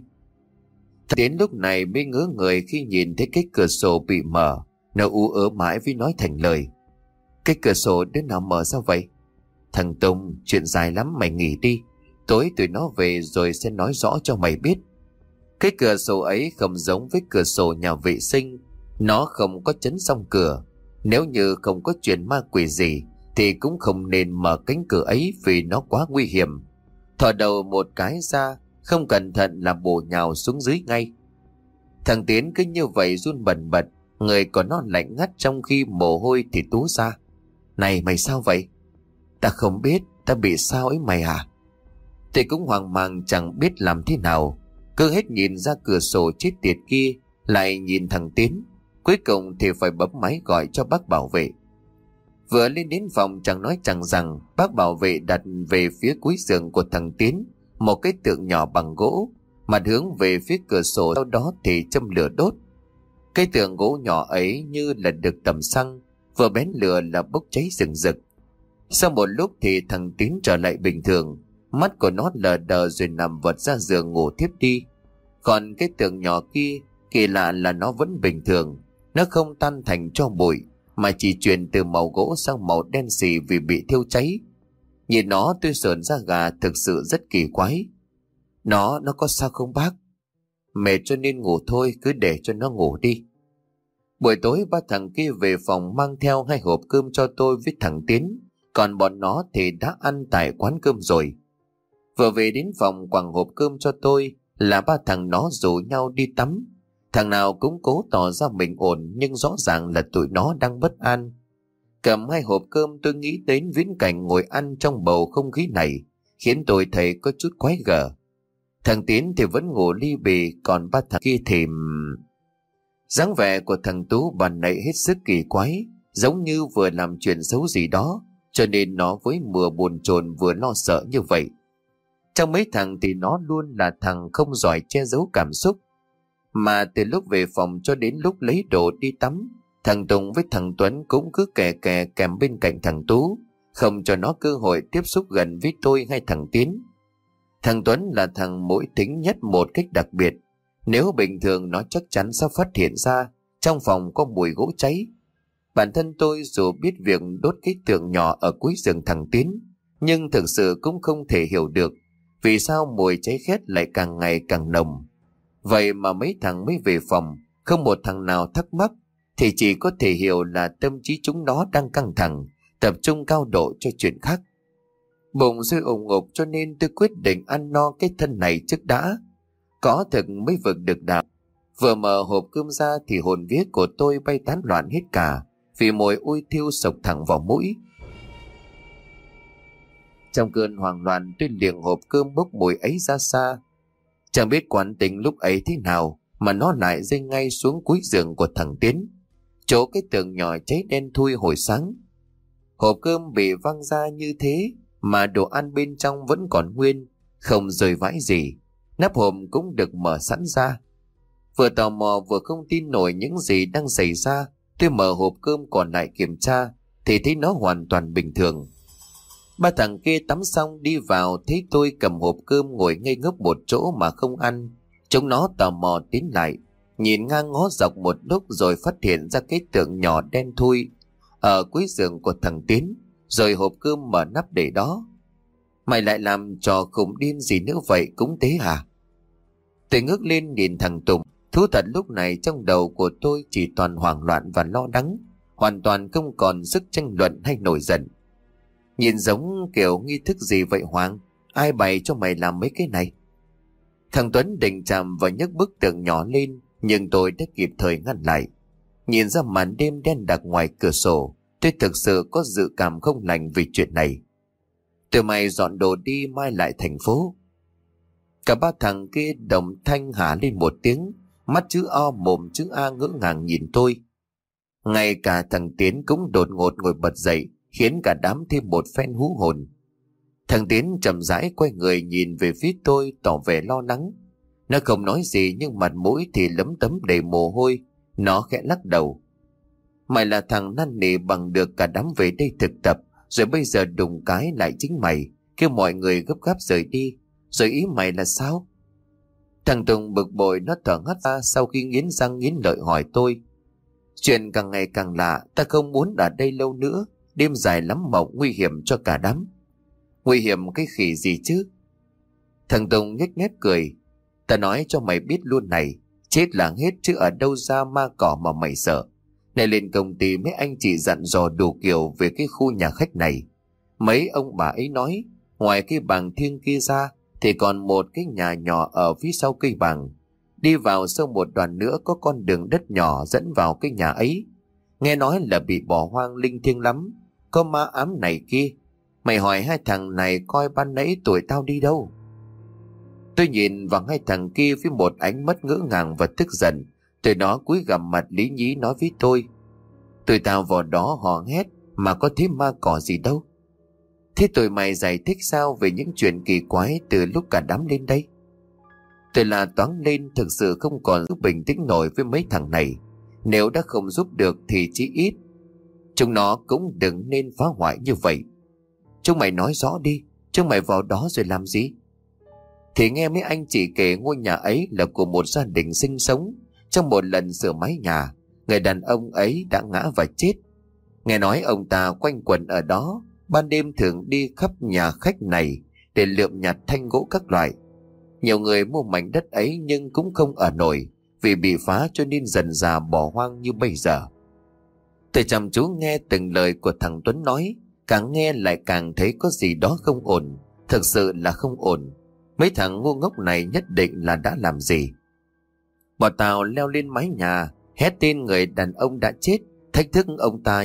Tiến lúc này mới ngớ người khi nhìn thấy cái cửa sổ bị mở. Nó ú ớ mãi với nói thành lời. Cái cửa sổ đứa nào mở sao vậy? Thằng Tùng, chuyện dài lắm, mày nghỉ đi. Tối tụi nó về rồi sẽ nói rõ cho mày biết. Cái cửa sổ ấy không giống với cửa sổ nhà vệ sinh. Nó không có chấn song cửa. Nếu như không có chuyện ma quỷ gì thì cũng không nên mở cánh cửa ấy, vì nó quá nguy hiểm. Thò đầu một cái ra, không cẩn thận là bổ nhào xuống dưới ngay. Thằng Tiến cứ như vậy run bần bật, người của nó lạnh ngắt trong khi mồ hôi thì túa ra. Này mày sao vậy? Ta không biết, ta bị sao ấy mày à? Thì cũng hoang mang chẳng biết làm thế nào. Cứ hết nhìn ra cửa sổ chết tiệt kia, lại nhìn thằng Tiến. Cuối cùng thì phải bấm máy gọi cho bác bảo vệ. Vừa lên đến phòng chẳng nói chẳng rằng, bác bảo vệ đặt về phía cuối giường của thằng Tiến một cái tượng nhỏ bằng gỗ, mặt hướng về phía cửa sổ, sau đó thì châm lửa đốt. Cái tượng gỗ nhỏ ấy như là được tầm xăng, vừa bén lửa là bốc cháy rừng rực. Sau một lúc thì thằng Tiến trở lại bình thường, mắt của nó lờ đờ rồi nằm vật ra giường ngủ thiếp đi. Còn cái tượng nhỏ kia, kỳ lạ là nó vẫn bình thường, nó không tan thành tro bụi, mà chỉ chuyển từ màu gỗ sang màu đen xì vì bị thiêu cháy. Nhìn nó tôi sởn da gà, thực sự rất kỳ quái. Nó có sao không bác? Mệt cho nên ngủ thôi, cứ để cho nó ngủ đi. Buổi tối ba thằng kia về phòng mang theo 2 hộp cơm cho tôi với thằng Tiến, còn bọn nó thì đã ăn tại quán cơm rồi. Vừa về đến phòng quẳng hộp cơm cho tôi là ba thằng nó rủ nhau đi tắm. Thằng nào cũng cố tỏ ra mình ổn, nhưng rõ ràng là tụi nó đang bất an. Cầm 2 hộp cơm, tôi nghĩ đến viễn cảnh ngồi ăn trong bầu không khí này, khiến tôi thấy có chút quái gở. Thằng Tiến thì vẫn ngủ li bì, còn ba thằng kia thì... Dáng vẻ của thằng Tú bàn nãy hết sức kỳ quái, giống như vừa làm chuyện xấu gì đó, cho nên nó với vừa buồn chồn vừa lo sợ như vậy. Trong mấy thằng thì nó luôn là thằng không giỏi che giấu cảm xúc. Mà từ lúc về phòng cho đến lúc lấy đồ đi tắm, thằng Tùng với thằng Tuấn cũng cứ kè kè kèm bên cạnh thằng Tú, không cho nó cơ hội tiếp xúc gần với tôi hay thằng Tiến. Thằng Tuấn là thằng mũi thính nhất một cách đặc biệt. Nếu bình thường nó chắc chắn sẽ phát hiện ra trong phòng có mùi gỗ cháy. Bản thân tôi dù biết việc đốt cái tượng nhỏ ở cuối giường thằng Tiến, nhưng thực sự cũng không thể hiểu được vì sao mùi cháy khét lại càng ngày càng nồng. Vậy mà mấy thằng mới về phòng, không một thằng nào thắc mắc, thì chỉ có thể hiểu là tâm trí chúng nó đang căng thẳng, tập trung cao độ cho chuyện khác. Bụng sôi ủng ục cho nên tôi quyết định ăn no cái thân này trước đã. Có thực mới vực được đạo. Vừa mở hộp cơm ra thì hồn vía của tôi bay tán loạn hết cả, vì mùi ôi thiêu sộc thẳng vào mũi. Trong cơn hoảng loạn tôi liệng hộp cơm bốc mùi ấy ra xa. Chẳng biết quán tính lúc ấy thế nào mà nó lại rơi ngay xuống cuối giường của thằng Tiến, chỗ cái tường nhỏ cháy đen thui hồi sáng. Hộp cơm bị văng ra như thế mà đồ ăn bên trong vẫn còn nguyên, không rơi vãi gì. Nắp hộp cũng được mở sẵn ra. Vừa tò mò vừa không tin nổi những gì đang xảy ra, tôi mở hộp cơm còn lại kiểm tra thì thấy nó hoàn toàn bình thường. Ba thằng kia tắm xong đi vào thấy tôi cầm hộp cơm ngồi ngây ngốc một chỗ mà không ăn. Chúng nó tò mò tiến lại, nhìn ngang ngó dọc một lúc rồi phát hiện ra cái tượng nhỏ đen thui ở cuối giường của thằng Tiến, rồi hộp cơm mở nắp để đó. Mày lại làm trò khùng điên gì nữa vậy, cũng thế hả? Tôi ngước lên nhìn thằng Tùng. Thú thật lúc này trong đầu của tôi chỉ toàn hoảng loạn và lo lắng, hoàn toàn không còn sức tranh luận hay nổi giận. Nhìn giống kiểu nghi thức gì vậy Hoàng? Ai bày cho mày làm mấy cái này? Thằng Tuấn định chạm và nhấc bức tượng nhỏ lên, nhưng tôi đã kịp thời ngăn lại. Nhìn ra màn đêm đen đặc ngoài cửa sổ, tôi thực sự có dự cảm không lành vì chuyện này. Tụi mày dọn đồ đi, mai lại thành phố. Cả ba thằng kia đồng thanh hả lên một tiếng, mắt chữ O mồm chữ A ngỡ ngàng nhìn tôi. Ngay cả thằng Tiến cũng đột ngột ngồi bật dậy, khiến cả đám thêm một phen hú hồn. Thằng Tiến chậm rãi quay người nhìn về phía tôi tỏ vẻ lo lắng. Nó không nói gì nhưng mặt mũi thì lấm tấm đầy mồ hôi. Nó khẽ lắc đầu. Mày là thằng năn nỉ bằng được cả đám về đây thực tập, rồi bây giờ đùng cái lại chính mày kêu mọi người gấp gáp rời đi. Rồi ý mày là sao? Thằng Tùng bực bội, nó thở hắt ra sau khi nghiến răng nghiến lợi hỏi tôi. Chuyện càng ngày càng lạ, ta không muốn ở đây lâu nữa. Đêm dài lắm mộng, nguy hiểm cho cả đám. Nguy hiểm cái khỉ gì chứ? Thằng Tùng nhếch mép cười. Ta nói cho mày biết luôn này, chết là hết chứ ở đâu ra ma cỏ mà mày sợ. Này lên công ty mấy anh chị dặn dò đủ kiểu về cái khu nhà khách này. Mấy ông bà ấy nói, ngoài cái bảng thiêng kia ra thì còn một cái nhà nhỏ ở phía sau cây bàng. Đi vào sâu một đoạn nữa có con đường đất nhỏ dẫn vào cái nhà ấy. Nghe nói là bị bỏ hoang linh thiêng lắm, có ma ám này kia. Mày hỏi hai thằng này coi ban nãy tụi tao đi đâu. Tôi nhìn vào hai thằng kia với một ánh mắt ngỡ ngàng và tức giận. Tụi nó cúi gằm mặt lý nhí nói với tôi. Tụi tao vào đó hò hét mà có thấy ma cỏ gì đâu. Thế tụi mày giải thích sao về những chuyện kỳ quái từ lúc cả đám lên đây? Tôi là toáng lên, thực sự không còn giúp bình tĩnh nổi với mấy thằng này. Nếu đã không giúp được thì chí ít chúng nó cũng đừng nên phá hoại như vậy. Chúng mày nói rõ đi, chúng mày vào đó rồi làm gì? Thì nghe mấy anh chị kể ngôi nhà ấy là của một gia đình sinh sống. Trong một lần sửa mái nhà, người đàn ông ấy đã ngã và chết. Nghe nói ông ta quanh quẩn ở đó, ban đêm thường đi khắp nhà khách này để lượm nhặt thanh gỗ các loại. Nhiều người mua mảnh đất ấy nhưng cũng không ở nổi, vì bị phá cho nên dần dà bỏ hoang như bây giờ. Tôi chăm chú nghe từng lời của thằng Tuấn nói, càng nghe lại càng thấy có gì đó không ổn. Thực sự là không ổn. Mấy thằng ngu ngốc này nhất định là đã làm gì. Bọn tao leo lên mái nhà, hét tên người đàn ông đã chết, thách thức ông ta,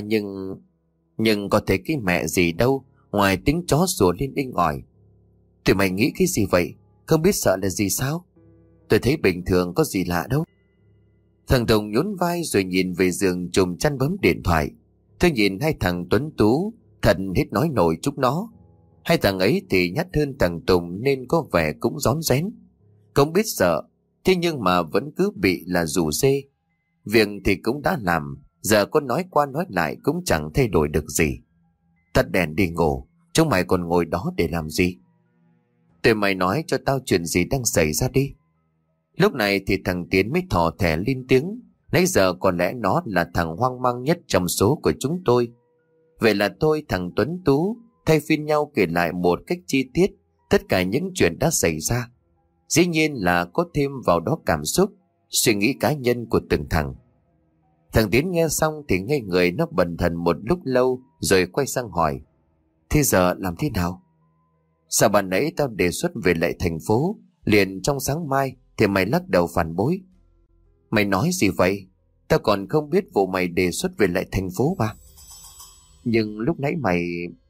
nhưng có thấy cái mẹ gì đâu, ngoài tiếng chó sủa lên inh ỏi. Tụi mày nghĩ cái gì vậy? Không biết sợ là gì sao? Tôi thấy bình thường, có gì lạ đâu. Thằng Tùng nhún vai rồi nhìn về giường chùm chăn bấm điện thoại. Tôi nhìn hai thằng tuấn tú, thật hết nói nổi chúng nó. Hai thằng ấy thì nhát hơn thằng Tùng nên có vẻ cũng rón rén, không biết sợ, thế nhưng mà vẫn cứ bị là rủ dê. Việc thì cũng đã làm, giờ có nói qua nói lại cũng chẳng thay đổi được gì. Tắt đèn đi ngủ, chúng mày còn ngồi đó để làm gì? Tụi mày nói cho tao chuyện gì đang xảy ra đi. Lúc này thì thằng Tiến mới thò thẻ lên tiếng. Nãy giờ có lẽ nó là thằng hoang mang nhất trong số của chúng tôi. Vậy là tôi, thằng Tuấn Tú thay phiên nhau kể lại một cách chi tiết tất cả những chuyện đã xảy ra. Dĩ nhiên là có thêm vào đó cảm xúc, suy nghĩ cá nhân của từng thằng. Thằng Tiến nghe xong thì ngây người, nó bần thần một lúc lâu rồi quay sang hỏi: thế giờ làm thế nào? Sao ban nãy tao đề xuất về lại thành phố liền trong sáng mai thì mày lắc đầu phản bội? Mày nói gì vậy? Tao còn không biết vụ mày đề xuất về lại thành phố mà. Nhưng lúc nãy mày...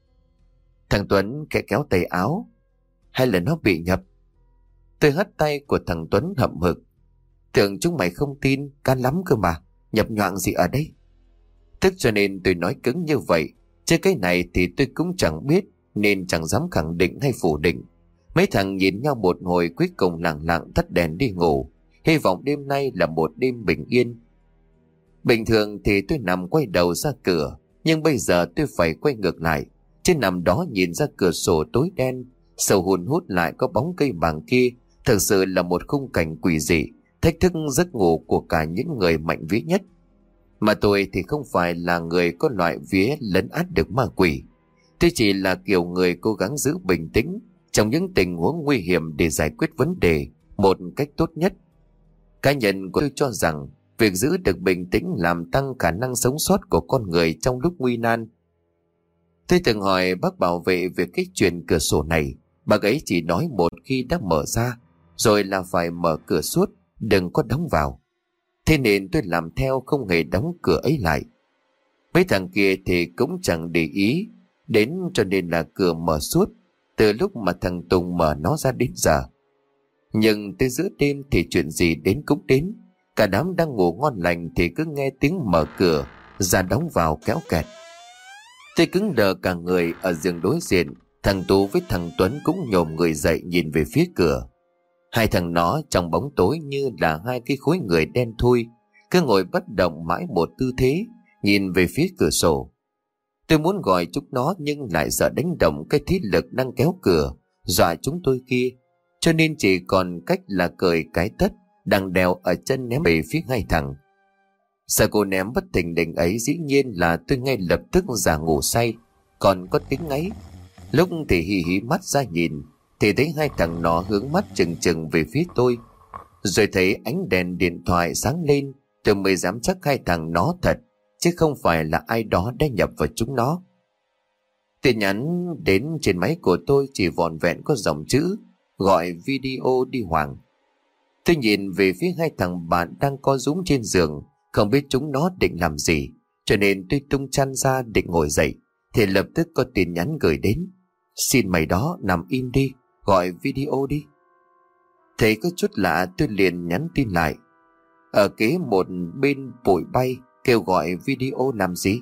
Thằng Tuấn kẻ kéo tay áo: hay là nó bị nhập? Tôi hất tay của thằng Tuấn hậm hực: tưởng chúng mày không tin, can lắm cơ mà, nhập nhoạng gì ở đây. Tức cho nên tôi nói cứng như vậy, chứ cái này thì tôi cũng chẳng biết nên chẳng dám khẳng định hay phủ định. Mấy thằng nhìn nhau một hồi cuối cùng lặng lặng tắt đèn đi ngủ, hy vọng đêm nay là một đêm bình yên. Bình thường thì tôi nằm quay đầu ra cửa, nhưng bây giờ tôi phải quay ngược lại, chứ nằm đó nhìn ra cửa sổ tối đen, sầu hùn hút lại có bóng cây vàng kia, thực sự là một khung cảnh quỷ dị, thách thức giấc ngủ của cả những người mạnh vía nhất. Mà tôi thì không phải là người có loại vía lấn át được ma quỷ. Tôi chỉ là kiểu người cố gắng giữ bình tĩnh trong những tình huống nguy hiểm để giải quyết vấn đề một cách tốt nhất. Cá nhân của tôi cho rằng việc giữ được bình tĩnh làm tăng khả năng sống sót của con người trong lúc nguy nan. Tôi từng hỏi bác bảo vệ về cái chuyện cửa sổ này. Bác ấy chỉ nói một khi đã mở ra rồi là phải mở cửa suốt, đừng có đóng vào. Thế nên tôi làm theo, không hề đóng cửa ấy lại. Mấy thằng kia thì cũng chẳng để ý đến, cho nên là cửa mở suốt từ lúc mà thằng Tùng mở nó ra đến giờ. Nhưng tới giữa đêm thì chuyện gì đến cũng đến. Cả đám đang ngủ ngon lành thì cứ nghe tiếng mở cửa ra đóng vào kéo kẹt. Tôi cứng đờ cả người. Ở giường đối diện, thằng Tú với thằng Tuấn cũng nhổm người dậy nhìn về phía cửa. Hai thằng nó trong bóng tối như là hai cái khối người đen thui, cứ ngồi bất động mãi một tư thế, nhìn về phía cửa sổ. Tôi muốn gọi chúng nó nhưng lại sợ đánh động cái thiết lực đang kéo cửa, dọa chúng tôi kia, cho nên chỉ còn cách là cởi cái tất đang đeo ở chân ném về phía hai thằng. Sợ cô ném bất thình lình ấy, dĩ nhiên là tôi ngay lập tức giả ngủ say, còn có tiếng ngáy. Lúc thì hí hí mắt ra nhìn, thì thấy hai thằng nó hướng mắt chừng chừng về phía tôi. Rồi thấy ánh đèn điện thoại sáng lên, tôi mới dám chắc hai thằng nó thật, chứ không phải là ai đó đã nhập vào chúng nó. Tin nhắn đến trên máy của tôi chỉ vỏn vẹn có dòng chữ gọi video đi Hoàng. Tôi nhìn về phía hai thằng bạn đang co rúm trên giường, không biết chúng nó định làm gì, cho nên tôi tung chăn ra định ngồi dậy, thì lập tức có tin nhắn gửi đến: xin mày đó nằm im đi, gọi video đi. Thấy có chút lạ, tôi liền nhắn tin lại: ở kế một bên bụi bay, kêu gọi video làm gì?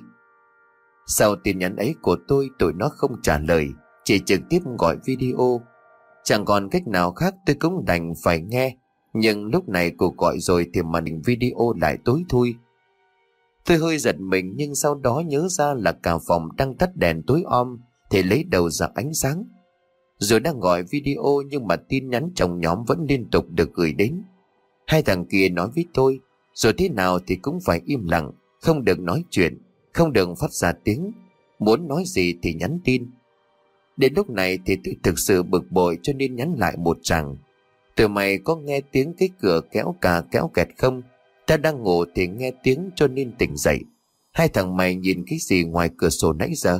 Sau tin nhắn ấy của tôi, tụi nó không trả lời, chỉ trực tiếp gọi video. Chẳng còn cách nào khác, tôi cũng đành phải nghe. Nhưng lúc này cuộc gọi rồi thì màn hình video lại tối thui. Tôi hơi giật mình, nhưng sau đó nhớ ra là cả phòng đang tắt đèn tối om, thì lấy đầu ra ánh sáng. Rồi đang gọi video nhưng mà tin nhắn trong nhóm vẫn liên tục được gửi đến. Hai thằng kia nói với tôi, rồi thế nào thì cũng phải im lặng, không được nói chuyện, không được phát ra tiếng, muốn nói gì thì nhắn tin. Đến lúc này thì tôi thực sự bực bội, cho nên nhắn lại một tràng: tụi mày có nghe tiếng cái cửa kéo cà kéo kẹt không? Ta đang ngủ thì nghe tiếng cho nên tỉnh dậy. Hai thằng mày nhìn cái gì ngoài cửa sổ nãy giờ?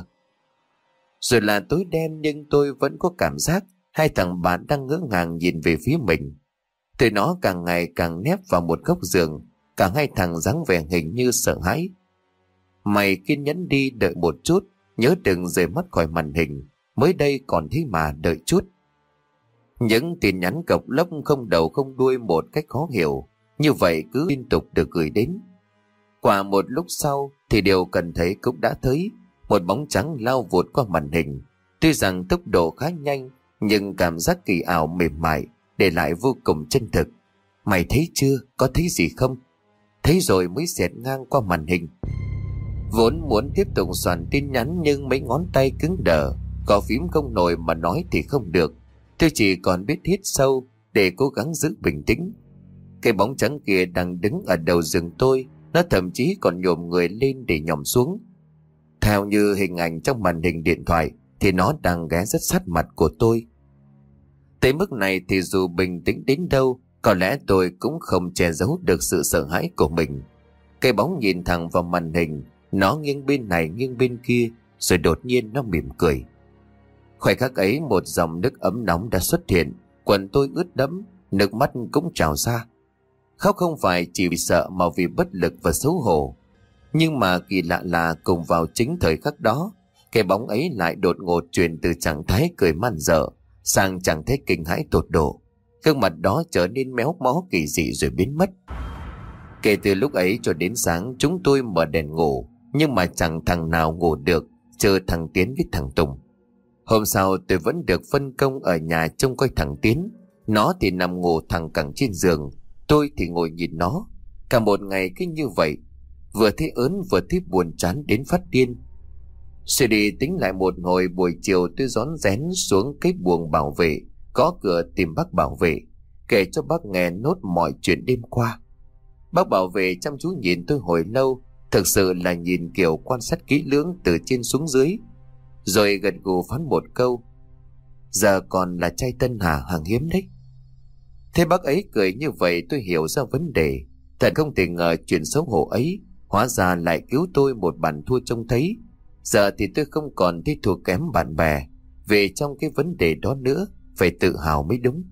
Rồi là tối đen, nhưng tôi vẫn có cảm giác hai thằng bạn đang ngỡ ngàng nhìn về phía mình. Tụi nó càng ngày càng nép vào một góc giường, cả hai thằng dáng vẻ hình như sợ hãi. Mày kiên nhẫn đi, đợi một chút, nhớ đừng rời mắt khỏi màn hình, mới đây còn thế mà, đợi chút. Những tin nhắn cộc lốc không đầu không đuôi một cách khó hiểu như vậy cứ liên tục được gửi đến. Qua một lúc sau thì điều cần thấy cũng đã thấy, một bóng trắng lao vụt qua màn hình. Tuy rằng tốc độ khá nhanh, nhưng cảm giác kỳ ảo mềm mại để lại vô cùng chân thực. Mày thấy chưa? Có thấy gì không? Thấy rồi mới xẹt ngang qua màn hình. Vốn muốn tiếp tục soạn tin nhắn nhưng mấy ngón tay cứng đờ, gõ phím không nổi mà nói thì không được. Tôi chỉ còn biết hít sâu để cố gắng giữ bình tĩnh. Cái bóng trắng kia đang đứng ở đầu giường tôi, nó thậm chí còn nhổm người lên để nhòm xuống. Theo như hình ảnh trong màn hình điện thoại thì nó đang ghé rất sát mặt của tôi. Tới mức này thì dù bình tĩnh đến đâu, có lẽ tôi cũng không che giấu được sự sợ hãi của mình. Cái bóng nhìn thẳng vào màn hình, nó nghiêng bên này nghiêng bên kia, rồi đột nhiên nó mỉm cười. Khoảnh khắc ấy, một dòng nước ấm nóng đã xuất hiện, quần tôi ướt đẫm, nước mắt cũng trào ra. Khóc không phải chỉ vì sợ mà vì bất lực và xấu hổ. Nhưng mà kỳ lạ là cùng vào chính thời khắc đó, cái bóng ấy lại đột ngột chuyển từ trạng thái cười man dợ sang trạng thái kinh hãi tột độ. Gương mặt đó trở nên méo mó kỳ dị rồi biến mất. Kể từ lúc ấy cho đến sáng, chúng tôi mở đèn ngủ, nhưng mà chẳng thằng nào ngủ được, trừ thằng Tiến với thằng Tùng. Hôm sau tôi vẫn được phân công ở nhà trông coi thằng Tiến. Nó thì nằm ngủ thẳng cẳng trên giường, tôi thì ngồi nhìn nó. Cả một ngày cứ như vậy, vừa thấy ớn vừa thấy buồn chán đến phát điên. Suy đi tính lại một hồi, buổi chiều tôi rón rén xuống cái buồng bảo vệ, gõ cửa tìm bác bảo vệ, kể cho bác nghe nốt mọi chuyện đêm qua. Bác bảo vệ chăm chú nhìn tôi hồi lâu, thực sự là nhìn kiểu quan sát kỹ lưỡng từ trên xuống dưới, rồi gật gù phán một câu: "Giờ còn là trai tân hả, hàng hiếm đấy." Thế bác ấy cười như vậy, tôi hiểu ra vấn đề. Thật không thể ngờ chuyện xấu hổ ấy hóa ra lại cứu tôi một bàn thua trông thấy. Giờ thì tôi không còn thấy thua kém bạn bè về trong cái vấn đề đó nữa, phải tự hào mới đúng.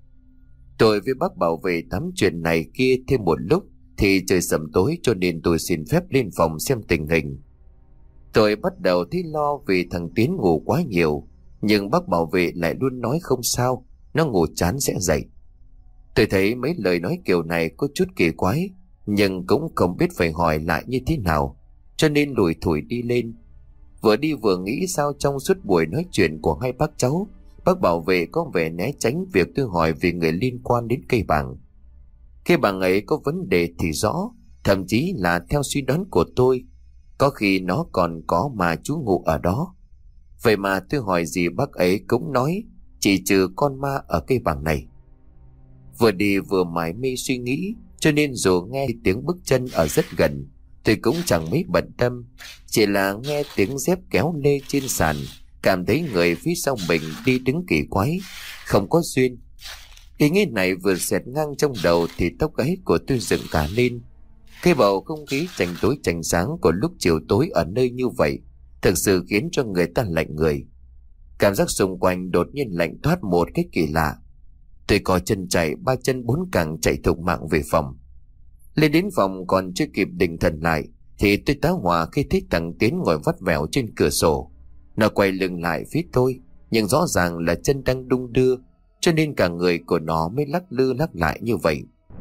Tôi với bác bảo vệ tám chuyện này kia thêm một lúc thì trời sầm tối, cho nên tôi xin phép lên phòng xem tình hình. Tôi bắt đầu thấy lo vì thằng Tiến ngủ quá nhiều, nhưng bác bảo vệ lại luôn nói không sao, nó ngủ chán sẽ dậy. Tôi thấy mấy lời nói kiểu này có chút kỳ quái, nhưng cũng không biết phải hỏi lại như thế nào, cho nên lủi thủi đi lên. Vừa đi vừa nghĩ sao trong suốt buổi nói chuyện của hai bác cháu, bác bảo vệ có vẻ né tránh việc tôi hỏi về người liên quan đến cây bàng. Cây bàng ấy có vấn đề thì rõ, thậm chí là theo suy đoán của tôi, có khi nó còn có ma trú ngụ ở đó. Vậy mà tôi hỏi gì bác ấy cũng nói chỉ trừ con ma ở cây bàng này. Vừa đi vừa mải mê suy nghĩ, cho nên dù nghe tiếng bước chân ở rất gần, tôi cũng chẳng mấy bận tâm. Chỉ là nghe tiếng dép kéo lê trên sàn, cảm thấy người phía sau mình đi đứng kỳ quái, không có duyên. Ý nghĩ này vừa xẹt ngang trong đầu thì tóc gáy của tôi dựng cả lên. Cái bầu không khí chành tối chành sáng của lúc chiều tối ở nơi như vậy thực sự khiến cho người ta lạnh người. Cảm giác xung quanh đột nhiên lạnh toát một cách kỳ lạ. Tôi có chân chạy ba chân bốn cẳng chạy thục mạng về phòng. Lên đến phòng còn chưa kịp định thần lại thì tôi tá hỏa khi thấy thằng Tiến ngồi vắt vẻo trên cửa sổ. Nó quay lưng lại phía tôi, nhưng rõ ràng là chân đang đung đưa, cho nên cả người của nó mới lắc lư lắc lại như vậy.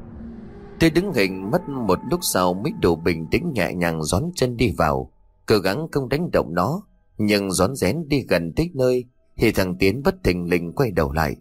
Tôi đứng hình mất một lúc sau mới đủ bình tĩnh, nhẹ nhàng gión chân đi vào, cố gắng không đánh động nó. Nhưng rón rén đi gần tới nơi thì thằng Tiến bất thình lình quay đầu lại.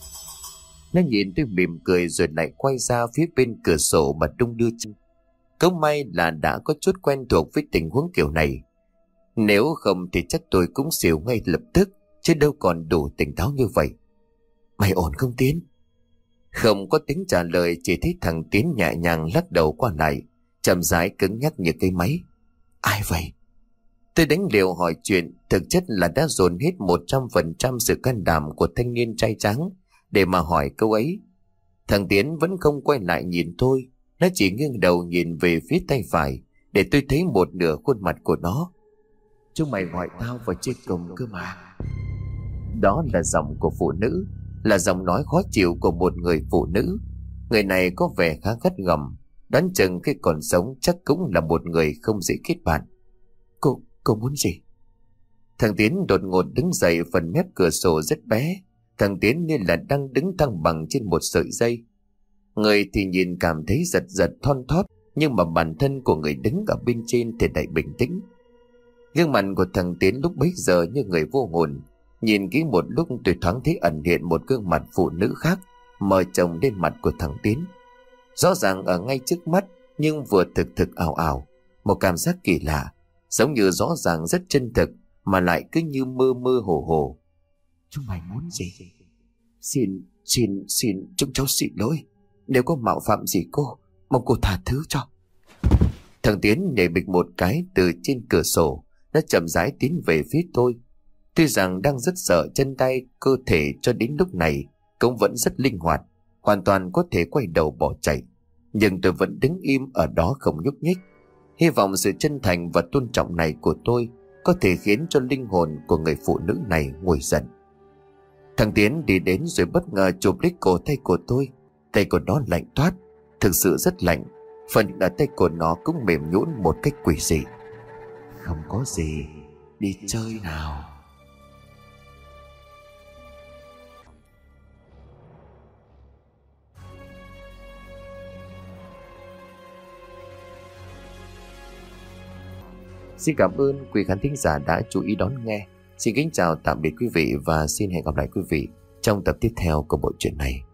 Nó nhìn tôi mỉm cười rồi lại quay ra phía bên cửa sổ mà đung đưa chân. Cũng may là đã có chút quen thuộc với tình huống kiểu này, nếu không thì chắc tôi cũng xỉu ngay lập tức, chứ đâu còn đủ tỉnh táo như vậy. "Mày ổn không Tiến?" Không có tiếng trả lời, chỉ thấy thằng Tiến nhẹ nhàng lắc đầu qua lại, chậm rãi cứng nhắc như cây máy. "Ai vậy?" Tôi đánh liều hỏi chuyện, thực chất là đã dồn hết 100% sự can đảm của thanh niên trai tráng để mà hỏi câu ấy. Thằng Tiến vẫn không quay lại nhìn tôi, nó chỉ nghiêng đầu nhìn về phía tay phải để tôi thấy một nửa khuôn mặt của nó. "Chúng mày gọi tao vào chơi cùng cơ mà." Đó là giọng của phụ nữ, là giọng nói khó chịu của một người phụ nữ. Người này có vẻ khá gắt gỏng, đoán chừng khi còn sống chắc cũng là một người không dễ kết bạn. Cô muốn gì?" Thằng Tiến đột ngột đứng dậy, phần mép cửa sổ rất bé. Thằng Tiến như là đang đứng thăng bằng trên một sợi dây. Người thì nhìn cảm thấy giật giật thon thót, nhưng mà bản thân của người đứng ở bên trên thì lại bình tĩnh. Gương mặt của thằng Tiến lúc bấy giờ như người vô hồn. Nhìn kỹ một lúc tôi thoáng thấy ẩn hiện một gương mặt phụ nữ khác mờ chồng lên mặt của thằng Tiến. Rõ ràng ở ngay trước mắt, nhưng vừa thực ảo ảo. Một cảm giác kỳ lạ, giống như rõ ràng rất chân thực mà lại cứ như mơ mơ hồ hồ. "Chúng mày muốn gì?" Xin chúng cháu xin lỗi. Nếu có mạo phạm gì cô, mong cô tha thứ cho." Thằng Tiến nhảy bịch một cái từ trên cửa sổ, nó chậm rãi tiến về phía tôi. Tuy rằng đang rất sợ chân tay cơ thể cho đến lúc này cũng vẫn rất linh hoạt, hoàn toàn có thể quay đầu bỏ chạy. Nhưng tôi vẫn đứng im ở đó không nhúc nhích. Hy vọng sự chân thành và tôn trọng này của tôi có thể khiến cho linh hồn của người phụ nữ này nguôi dần. Thằng Tiến đi đến rồi bất ngờ chụp lấy cổ tay của tôi. Tay của nó lạnh toát, thực sự rất lạnh. Phần ở tay của nó cũng mềm nhũn một cách quỷ dị. Không có gì, đi chơi nào. Xin cảm ơn quý khán thính giả đã chú ý đón nghe. Xin kính chào tạm biệt quý vị và xin hẹn gặp lại quý vị trong tập tiếp theo của bộ truyện này.